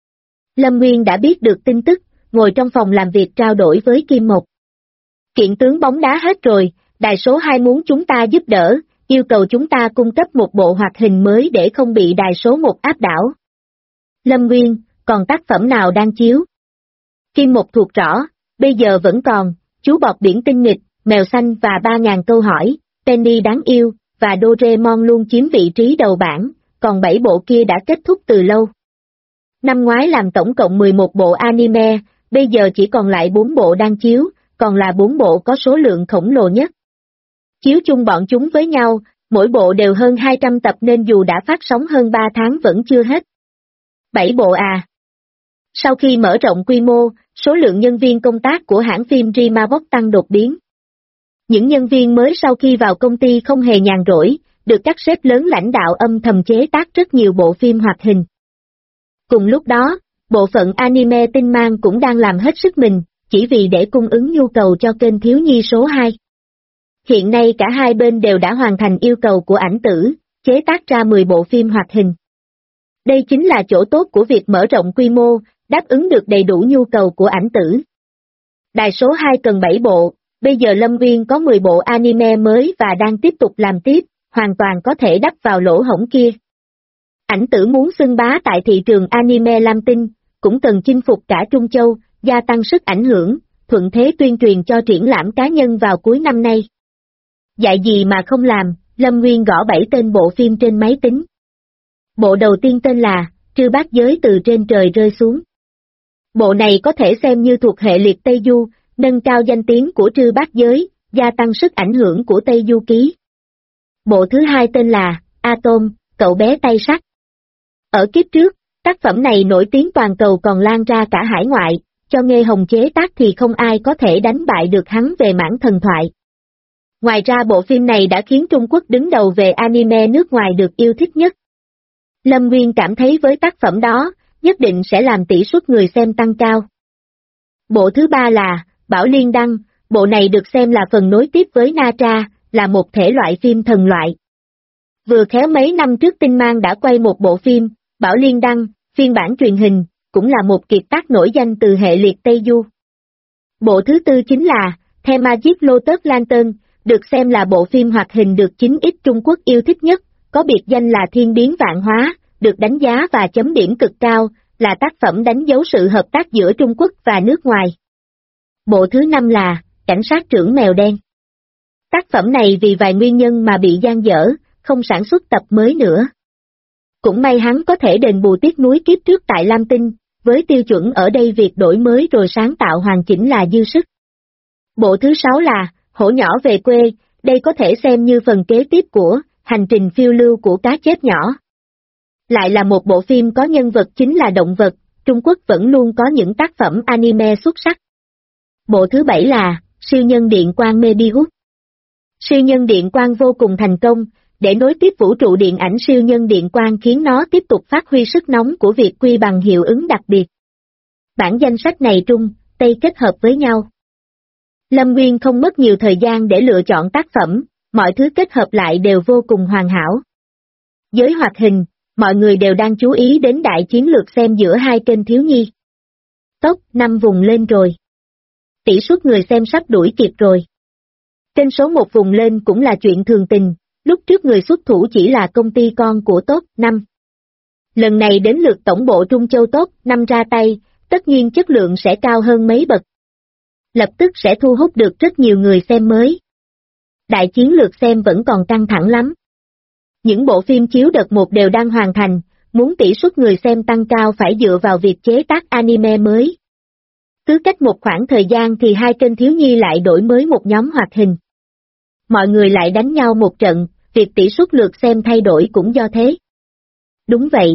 A: Lâm Nguyên đã biết được tin tức, ngồi trong phòng làm việc trao đổi với Kim Mộc. Kiện tướng bóng đá hết rồi, đài số 2 muốn chúng ta giúp đỡ, yêu cầu chúng ta cung cấp một bộ hoạt hình mới để không bị đài số 1 áp đảo. Lâm Nguyên, còn tác phẩm nào đang chiếu? Kim Mộc thuộc rõ, bây giờ vẫn còn, chú bọt biển tinh nghịch, mèo xanh và 3.000 câu hỏi, Penny đáng yêu, và Doraemon luôn chiếm vị trí đầu bảng, còn 7 bộ kia đã kết thúc từ lâu. Năm ngoái làm tổng cộng 11 bộ anime, bây giờ chỉ còn lại 4 bộ đang chiếu, còn là 4 bộ có số lượng khổng lồ nhất. Chiếu chung bọn chúng với nhau, mỗi bộ đều hơn 200 tập nên dù đã phát sóng hơn 3 tháng vẫn chưa hết. 7 bộ à? Sau khi mở rộng quy mô, số lượng nhân viên công tác của hãng phim Dreamworks tăng đột biến. Những nhân viên mới sau khi vào công ty không hề nhàn rỗi, được các sếp lớn lãnh đạo âm thầm chế tác rất nhiều bộ phim hoạt hình. Cùng lúc đó, bộ phận anime Tinh Mang cũng đang làm hết sức mình, chỉ vì để cung ứng nhu cầu cho kênh Thiếu Nhi số 2. Hiện nay cả hai bên đều đã hoàn thành yêu cầu của ảnh tử, chế tác ra 10 bộ phim hoạt hình. Đây chính là chỗ tốt của việc mở rộng quy mô, đáp ứng được đầy đủ nhu cầu của ảnh tử. Đài số 2 cần 7 bộ, bây giờ Lâm Nguyên có 10 bộ anime mới và đang tiếp tục làm tiếp, hoàn toàn có thể đắp vào lỗ hổng kia. Ảnh tử muốn xưng bá tại thị trường anime Lam Tinh, cũng cần chinh phục cả Trung Châu, gia tăng sức ảnh hưởng, thuận thế tuyên truyền cho triển lãm cá nhân vào cuối năm nay. Dạy gì mà không làm, Lâm Nguyên gõ 7 tên bộ phim trên máy tính. Bộ đầu tiên tên là Trư Bát Giới từ trên trời rơi xuống. Bộ này có thể xem như thuộc hệ liệt Tây Du, nâng cao danh tiếng của Trư Bát Giới, gia tăng sức ảnh hưởng của Tây Du Ký. Bộ thứ hai tên là Atom, cậu bé tay sắt. Ở kiếp trước, tác phẩm này nổi tiếng toàn cầu còn lan ra cả hải ngoại, cho Nghê Hồng chế tác thì không ai có thể đánh bại được hắn về mảng thần thoại. Ngoài ra bộ phim này đã khiến Trung Quốc đứng đầu về anime nước ngoài được yêu thích nhất. Lâm Nguyên cảm thấy với tác phẩm đó, nhất định sẽ làm tỷ suất người xem tăng cao. Bộ thứ ba là Bảo Liên Đăng, bộ này được xem là phần nối tiếp với Na Tra, là một thể loại phim thần loại. Vừa khéo mấy năm trước Tinh Mang đã quay một bộ phim, Bảo Liên Đăng, phiên bản truyền hình, cũng là một kiệt tác nổi danh từ hệ liệt Tây Du. Bộ thứ tư chính là The Magic Lotus Lantern, được xem là bộ phim hoạt hình được 9X Trung Quốc yêu thích nhất, có biệt danh là Thiên Biến Vạn Hóa, được đánh giá và chấm điểm cực cao, là tác phẩm đánh dấu sự hợp tác giữa Trung Quốc và nước ngoài. Bộ thứ năm là Cảnh sát trưởng mèo đen. Tác phẩm này vì vài nguyên nhân mà bị dang dở, không sản xuất tập mới nữa. Cũng may hắn có thể đền bù tiếc nuối kiếp trước tại Lam Tinh, với tiêu chuẩn ở đây việc đổi mới rồi sáng tạo hoàn chỉnh là dư sức. Bộ thứ sáu là Hổ nhỏ về quê, đây có thể xem như phần kế tiếp của Hành trình phiêu lưu của cá chép nhỏ. Lại là một bộ phim có nhân vật chính là động vật, Trung Quốc vẫn luôn có những tác phẩm anime xuất sắc. Bộ thứ bảy là Siêu nhân điện quang Mebius. Siêu nhân điện quang vô cùng thành công, để nối tiếp vũ trụ điện ảnh siêu nhân điện quang khiến nó tiếp tục phát huy sức nóng của việc quy bằng hiệu ứng đặc biệt. Bản danh sách này Trung, Tây kết hợp với nhau. Lâm Nguyên không mất nhiều thời gian để lựa chọn tác phẩm, mọi thứ kết hợp lại đều vô cùng hoàn hảo. Giới hoạt hình, mọi người đều đang chú ý đến đại chiến lược xem giữa hai kênh thiếu nhi. Top 5 vùng lên rồi. Tỷ suất người xem sắp đuổi kịp rồi. Kênh số 1 vùng lên cũng là chuyện thường tình, lúc trước người xuất thủ chỉ là công ty con của Top 5. Lần này đến lượt tổng bộ Trung Châu Top 5 ra tay, tất nhiên chất lượng sẽ cao hơn mấy bậc. Lập tức sẽ thu hút được rất nhiều người xem mới. Đại chiến lược xem vẫn còn căng thẳng lắm. Những bộ phim chiếu đợt 1 đều đang hoàn thành, muốn tỷ suất người xem tăng cao phải dựa vào việc chế tác anime mới. Cứ cách một khoảng thời gian thì hai kênh thiếu nhi lại đổi mới một nhóm hoạt hình. Mọi người lại đánh nhau một trận, việc tỷ suất lượt xem thay đổi cũng do thế. Đúng vậy.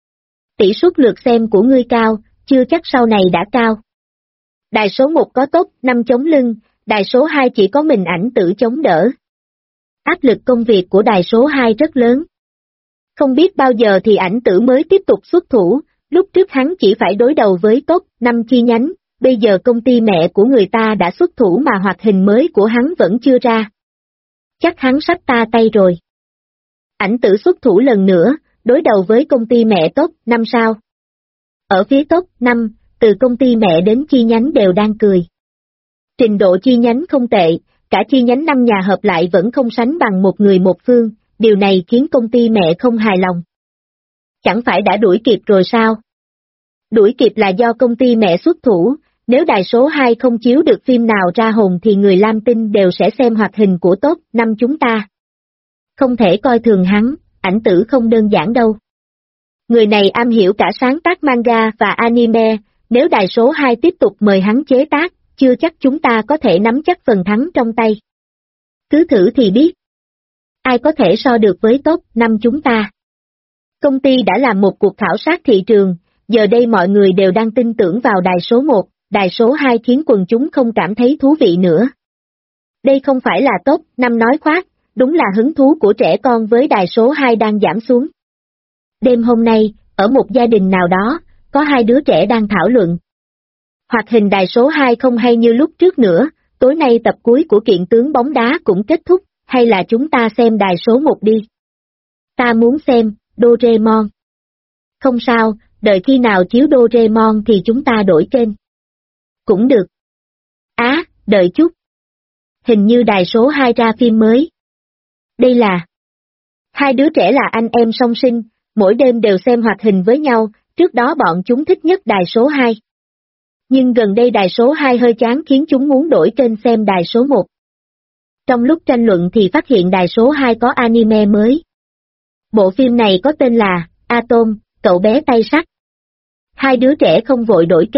A: Tỷ suất lượt xem của ngươi cao, chưa chắc sau này đã cao. Đài số 1 có Top 5 chống lưng, đài số 2 chỉ có mình ảnh tử chống đỡ. Áp lực công việc của đài số 2 rất lớn. Không biết bao giờ thì ảnh tử mới tiếp tục xuất thủ, lúc trước hắn chỉ phải đối đầu với Top 5 chi nhánh, bây giờ công ty mẹ của người ta đã xuất thủ mà hoạt hình mới của hắn vẫn chưa ra. Chắc hắn sắp ta tay rồi. Ảnh tử xuất thủ lần nữa, đối đầu với công ty mẹ Top 5 sao. Ở phía Top 5, từ công ty mẹ đến chi nhánh đều đang cười. Trình độ chi nhánh không tệ, cả chi nhánh 5 nhà hợp lại vẫn không sánh bằng một người một phương, điều này khiến công ty mẹ không hài lòng. Chẳng phải đã đuổi kịp rồi sao? Đuổi kịp là do công ty mẹ xuất thủ, nếu đài số 2 không chiếu được phim nào ra hồn thì người Lam Tinh đều sẽ xem hoạt hình của Top 5 chúng ta. Không thể coi thường hắn, ảnh tử không đơn giản đâu. Người này am hiểu cả sáng tác manga và anime, nếu đài số 2 tiếp tục mời hắn chế tác, chưa chắc chúng ta có thể nắm chắc phần thắng trong tay. Cứ thử thì biết. Ai có thể so được với Top 5 chúng ta? Công ty đã làm một cuộc khảo sát thị trường, giờ đây mọi người đều đang tin tưởng vào đài số 1, đài số 2 khiến quần chúng không cảm thấy thú vị nữa. Đây không phải là Top 5 nói khoác, đúng là hứng thú của trẻ con với đài số 2 đang giảm xuống. Đêm hôm nay, ở một gia đình nào đó, có hai đứa trẻ đang thảo luận. Hoạt hình đài số 2 không hay như lúc trước nữa, tối nay tập cuối của kiện tướng bóng đá cũng kết thúc, hay là chúng ta xem đài số 1 đi. Ta muốn xem, Doraemon. Không sao, đợi khi nào chiếu Doraemon thì chúng ta đổi kênh. Cũng được. Á, đợi chút. Hình như đài số 2 ra phim mới. Đây là... Hai đứa trẻ là anh em song sinh, mỗi đêm đều xem hoạt hình với nhau, trước đó bọn chúng thích nhất đài số 2. Nhưng gần đây đài số 2 hơi chán khiến chúng muốn đổi kênh xem đài số 1. Trong lúc tranh luận thì phát hiện đài số 2 có anime mới. Bộ phim này có tên là Atom, cậu bé tay sắt. Hai đứa trẻ không vội đổi kênh,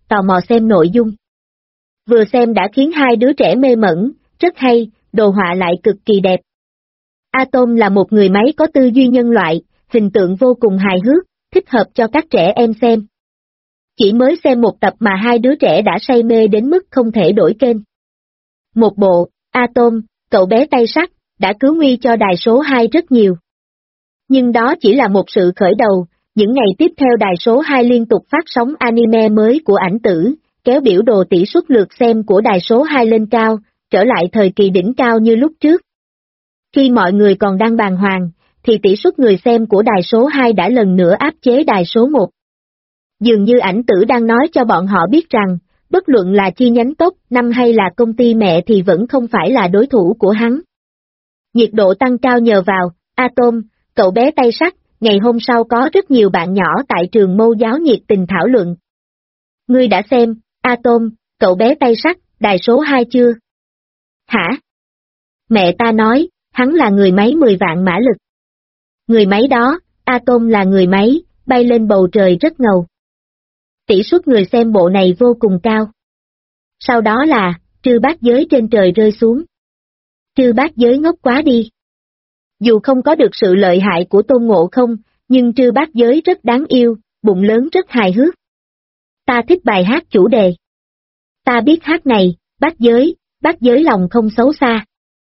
A: tò mò xem nội dung. Vừa xem đã khiến hai đứa trẻ mê mẩn, rất hay, đồ họa lại cực kỳ đẹp. Atom là một người máy có tư duy nhân loại, hình tượng vô cùng hài hước, thích hợp cho các trẻ em xem. Chỉ mới xem một tập mà hai đứa trẻ đã say mê đến mức không thể đổi kênh. Một bộ, Atom, cậu bé tay sắt, đã cứu nguy cho đài số 2 rất nhiều. Nhưng đó chỉ là một sự khởi đầu, những ngày tiếp theo đài số 2 liên tục phát sóng anime mới của ảnh tử, kéo biểu đồ tỷ suất lượt xem của đài số 2 lên cao, trở lại thời kỳ đỉnh cao như lúc trước. Khi mọi người còn đang bàng hoàng, thì tỷ suất người xem của đài số 2 đã lần nữa áp chế đài số 1. Dường như ảnh tử đang nói cho bọn họ biết rằng, bất luận là chi nhánh top 5 hay là công ty mẹ thì vẫn không phải là đối thủ của hắn. Nhiệt độ tăng cao nhờ vào, Atom, cậu bé tay sắt, ngày hôm sau có rất nhiều bạn nhỏ tại trường mâu giáo nhiệt tình thảo luận. Ngươi đã xem, Atom, cậu bé tay sắt, đài số 2 chưa? Hả? Mẹ ta nói, hắn là người máy 10 vạn mã lực. Người máy đó, Atom là người máy, bay lên bầu trời rất ngầu. Tỷ suất người xem bộ này vô cùng cao. Sau đó là, trư bát giới trên trời rơi xuống. Trư bát giới ngốc quá đi. Dù không có được sự lợi hại của Tôn Ngộ Không, nhưng trư bát giới rất đáng yêu, bụng lớn rất hài hước. Ta thích bài hát chủ đề. Ta biết hát này, bát giới lòng không xấu xa.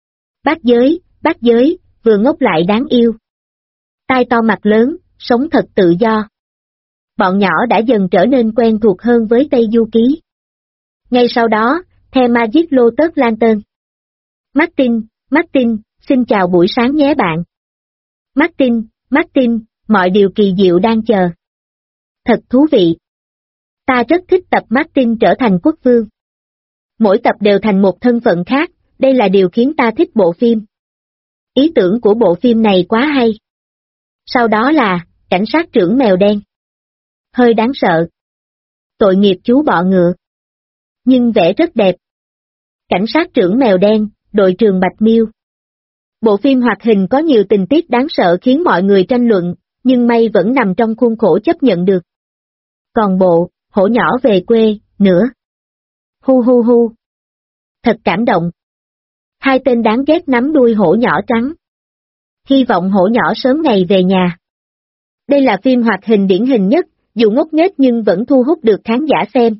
A: Bát giới, vừa ngốc lại đáng yêu. Tai to mặt lớn, sống thật tự do. Bọn nhỏ đã dần trở nên quen thuộc hơn với Tây Du Ký. Ngay sau đó, The Magic Lotus Lantern. Martin, xin chào buổi sáng nhé bạn. Martin, mọi điều kỳ diệu đang chờ. Thật thú vị. Ta rất thích tập Martin trở thành quốc vương. Mỗi tập đều thành một thân phận khác, đây là điều khiến ta thích bộ phim. Ý tưởng của bộ phim này quá hay. Sau đó là, cảnh sát trưởng mèo đen. Hơi đáng sợ. Tội nghiệp chú bọ ngựa. Nhưng vẽ rất đẹp. Cảnh sát trưởng mèo đen, đội trưởng Bạch Miêu. Bộ phim hoạt hình có nhiều tình tiết đáng sợ khiến mọi người tranh luận, nhưng may vẫn nằm trong khuôn khổ chấp nhận được. Còn bộ, hổ nhỏ về quê, nữa. Hu. Thật cảm động. Hai tên đáng ghét nắm đuôi hổ nhỏ trắng. Hy vọng hổ nhỏ sớm ngày về nhà. Đây là phim hoạt hình điển hình nhất, dù ngốc nghếch nhưng vẫn thu hút được khán giả xem.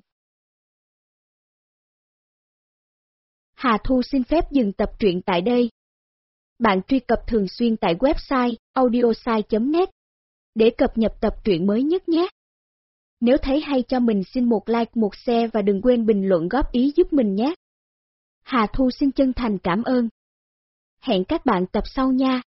B: Hà Thu xin phép dừng tập truyện tại đây. Bạn truy cập thường xuyên tại website audiosai.net để cập nhật tập truyện mới nhất nhé. Nếu thấy hay cho mình xin một like, một share và đừng quên bình luận góp ý giúp mình nhé. Hà Thu xin chân thành cảm ơn. Hẹn các bạn tập sau nha.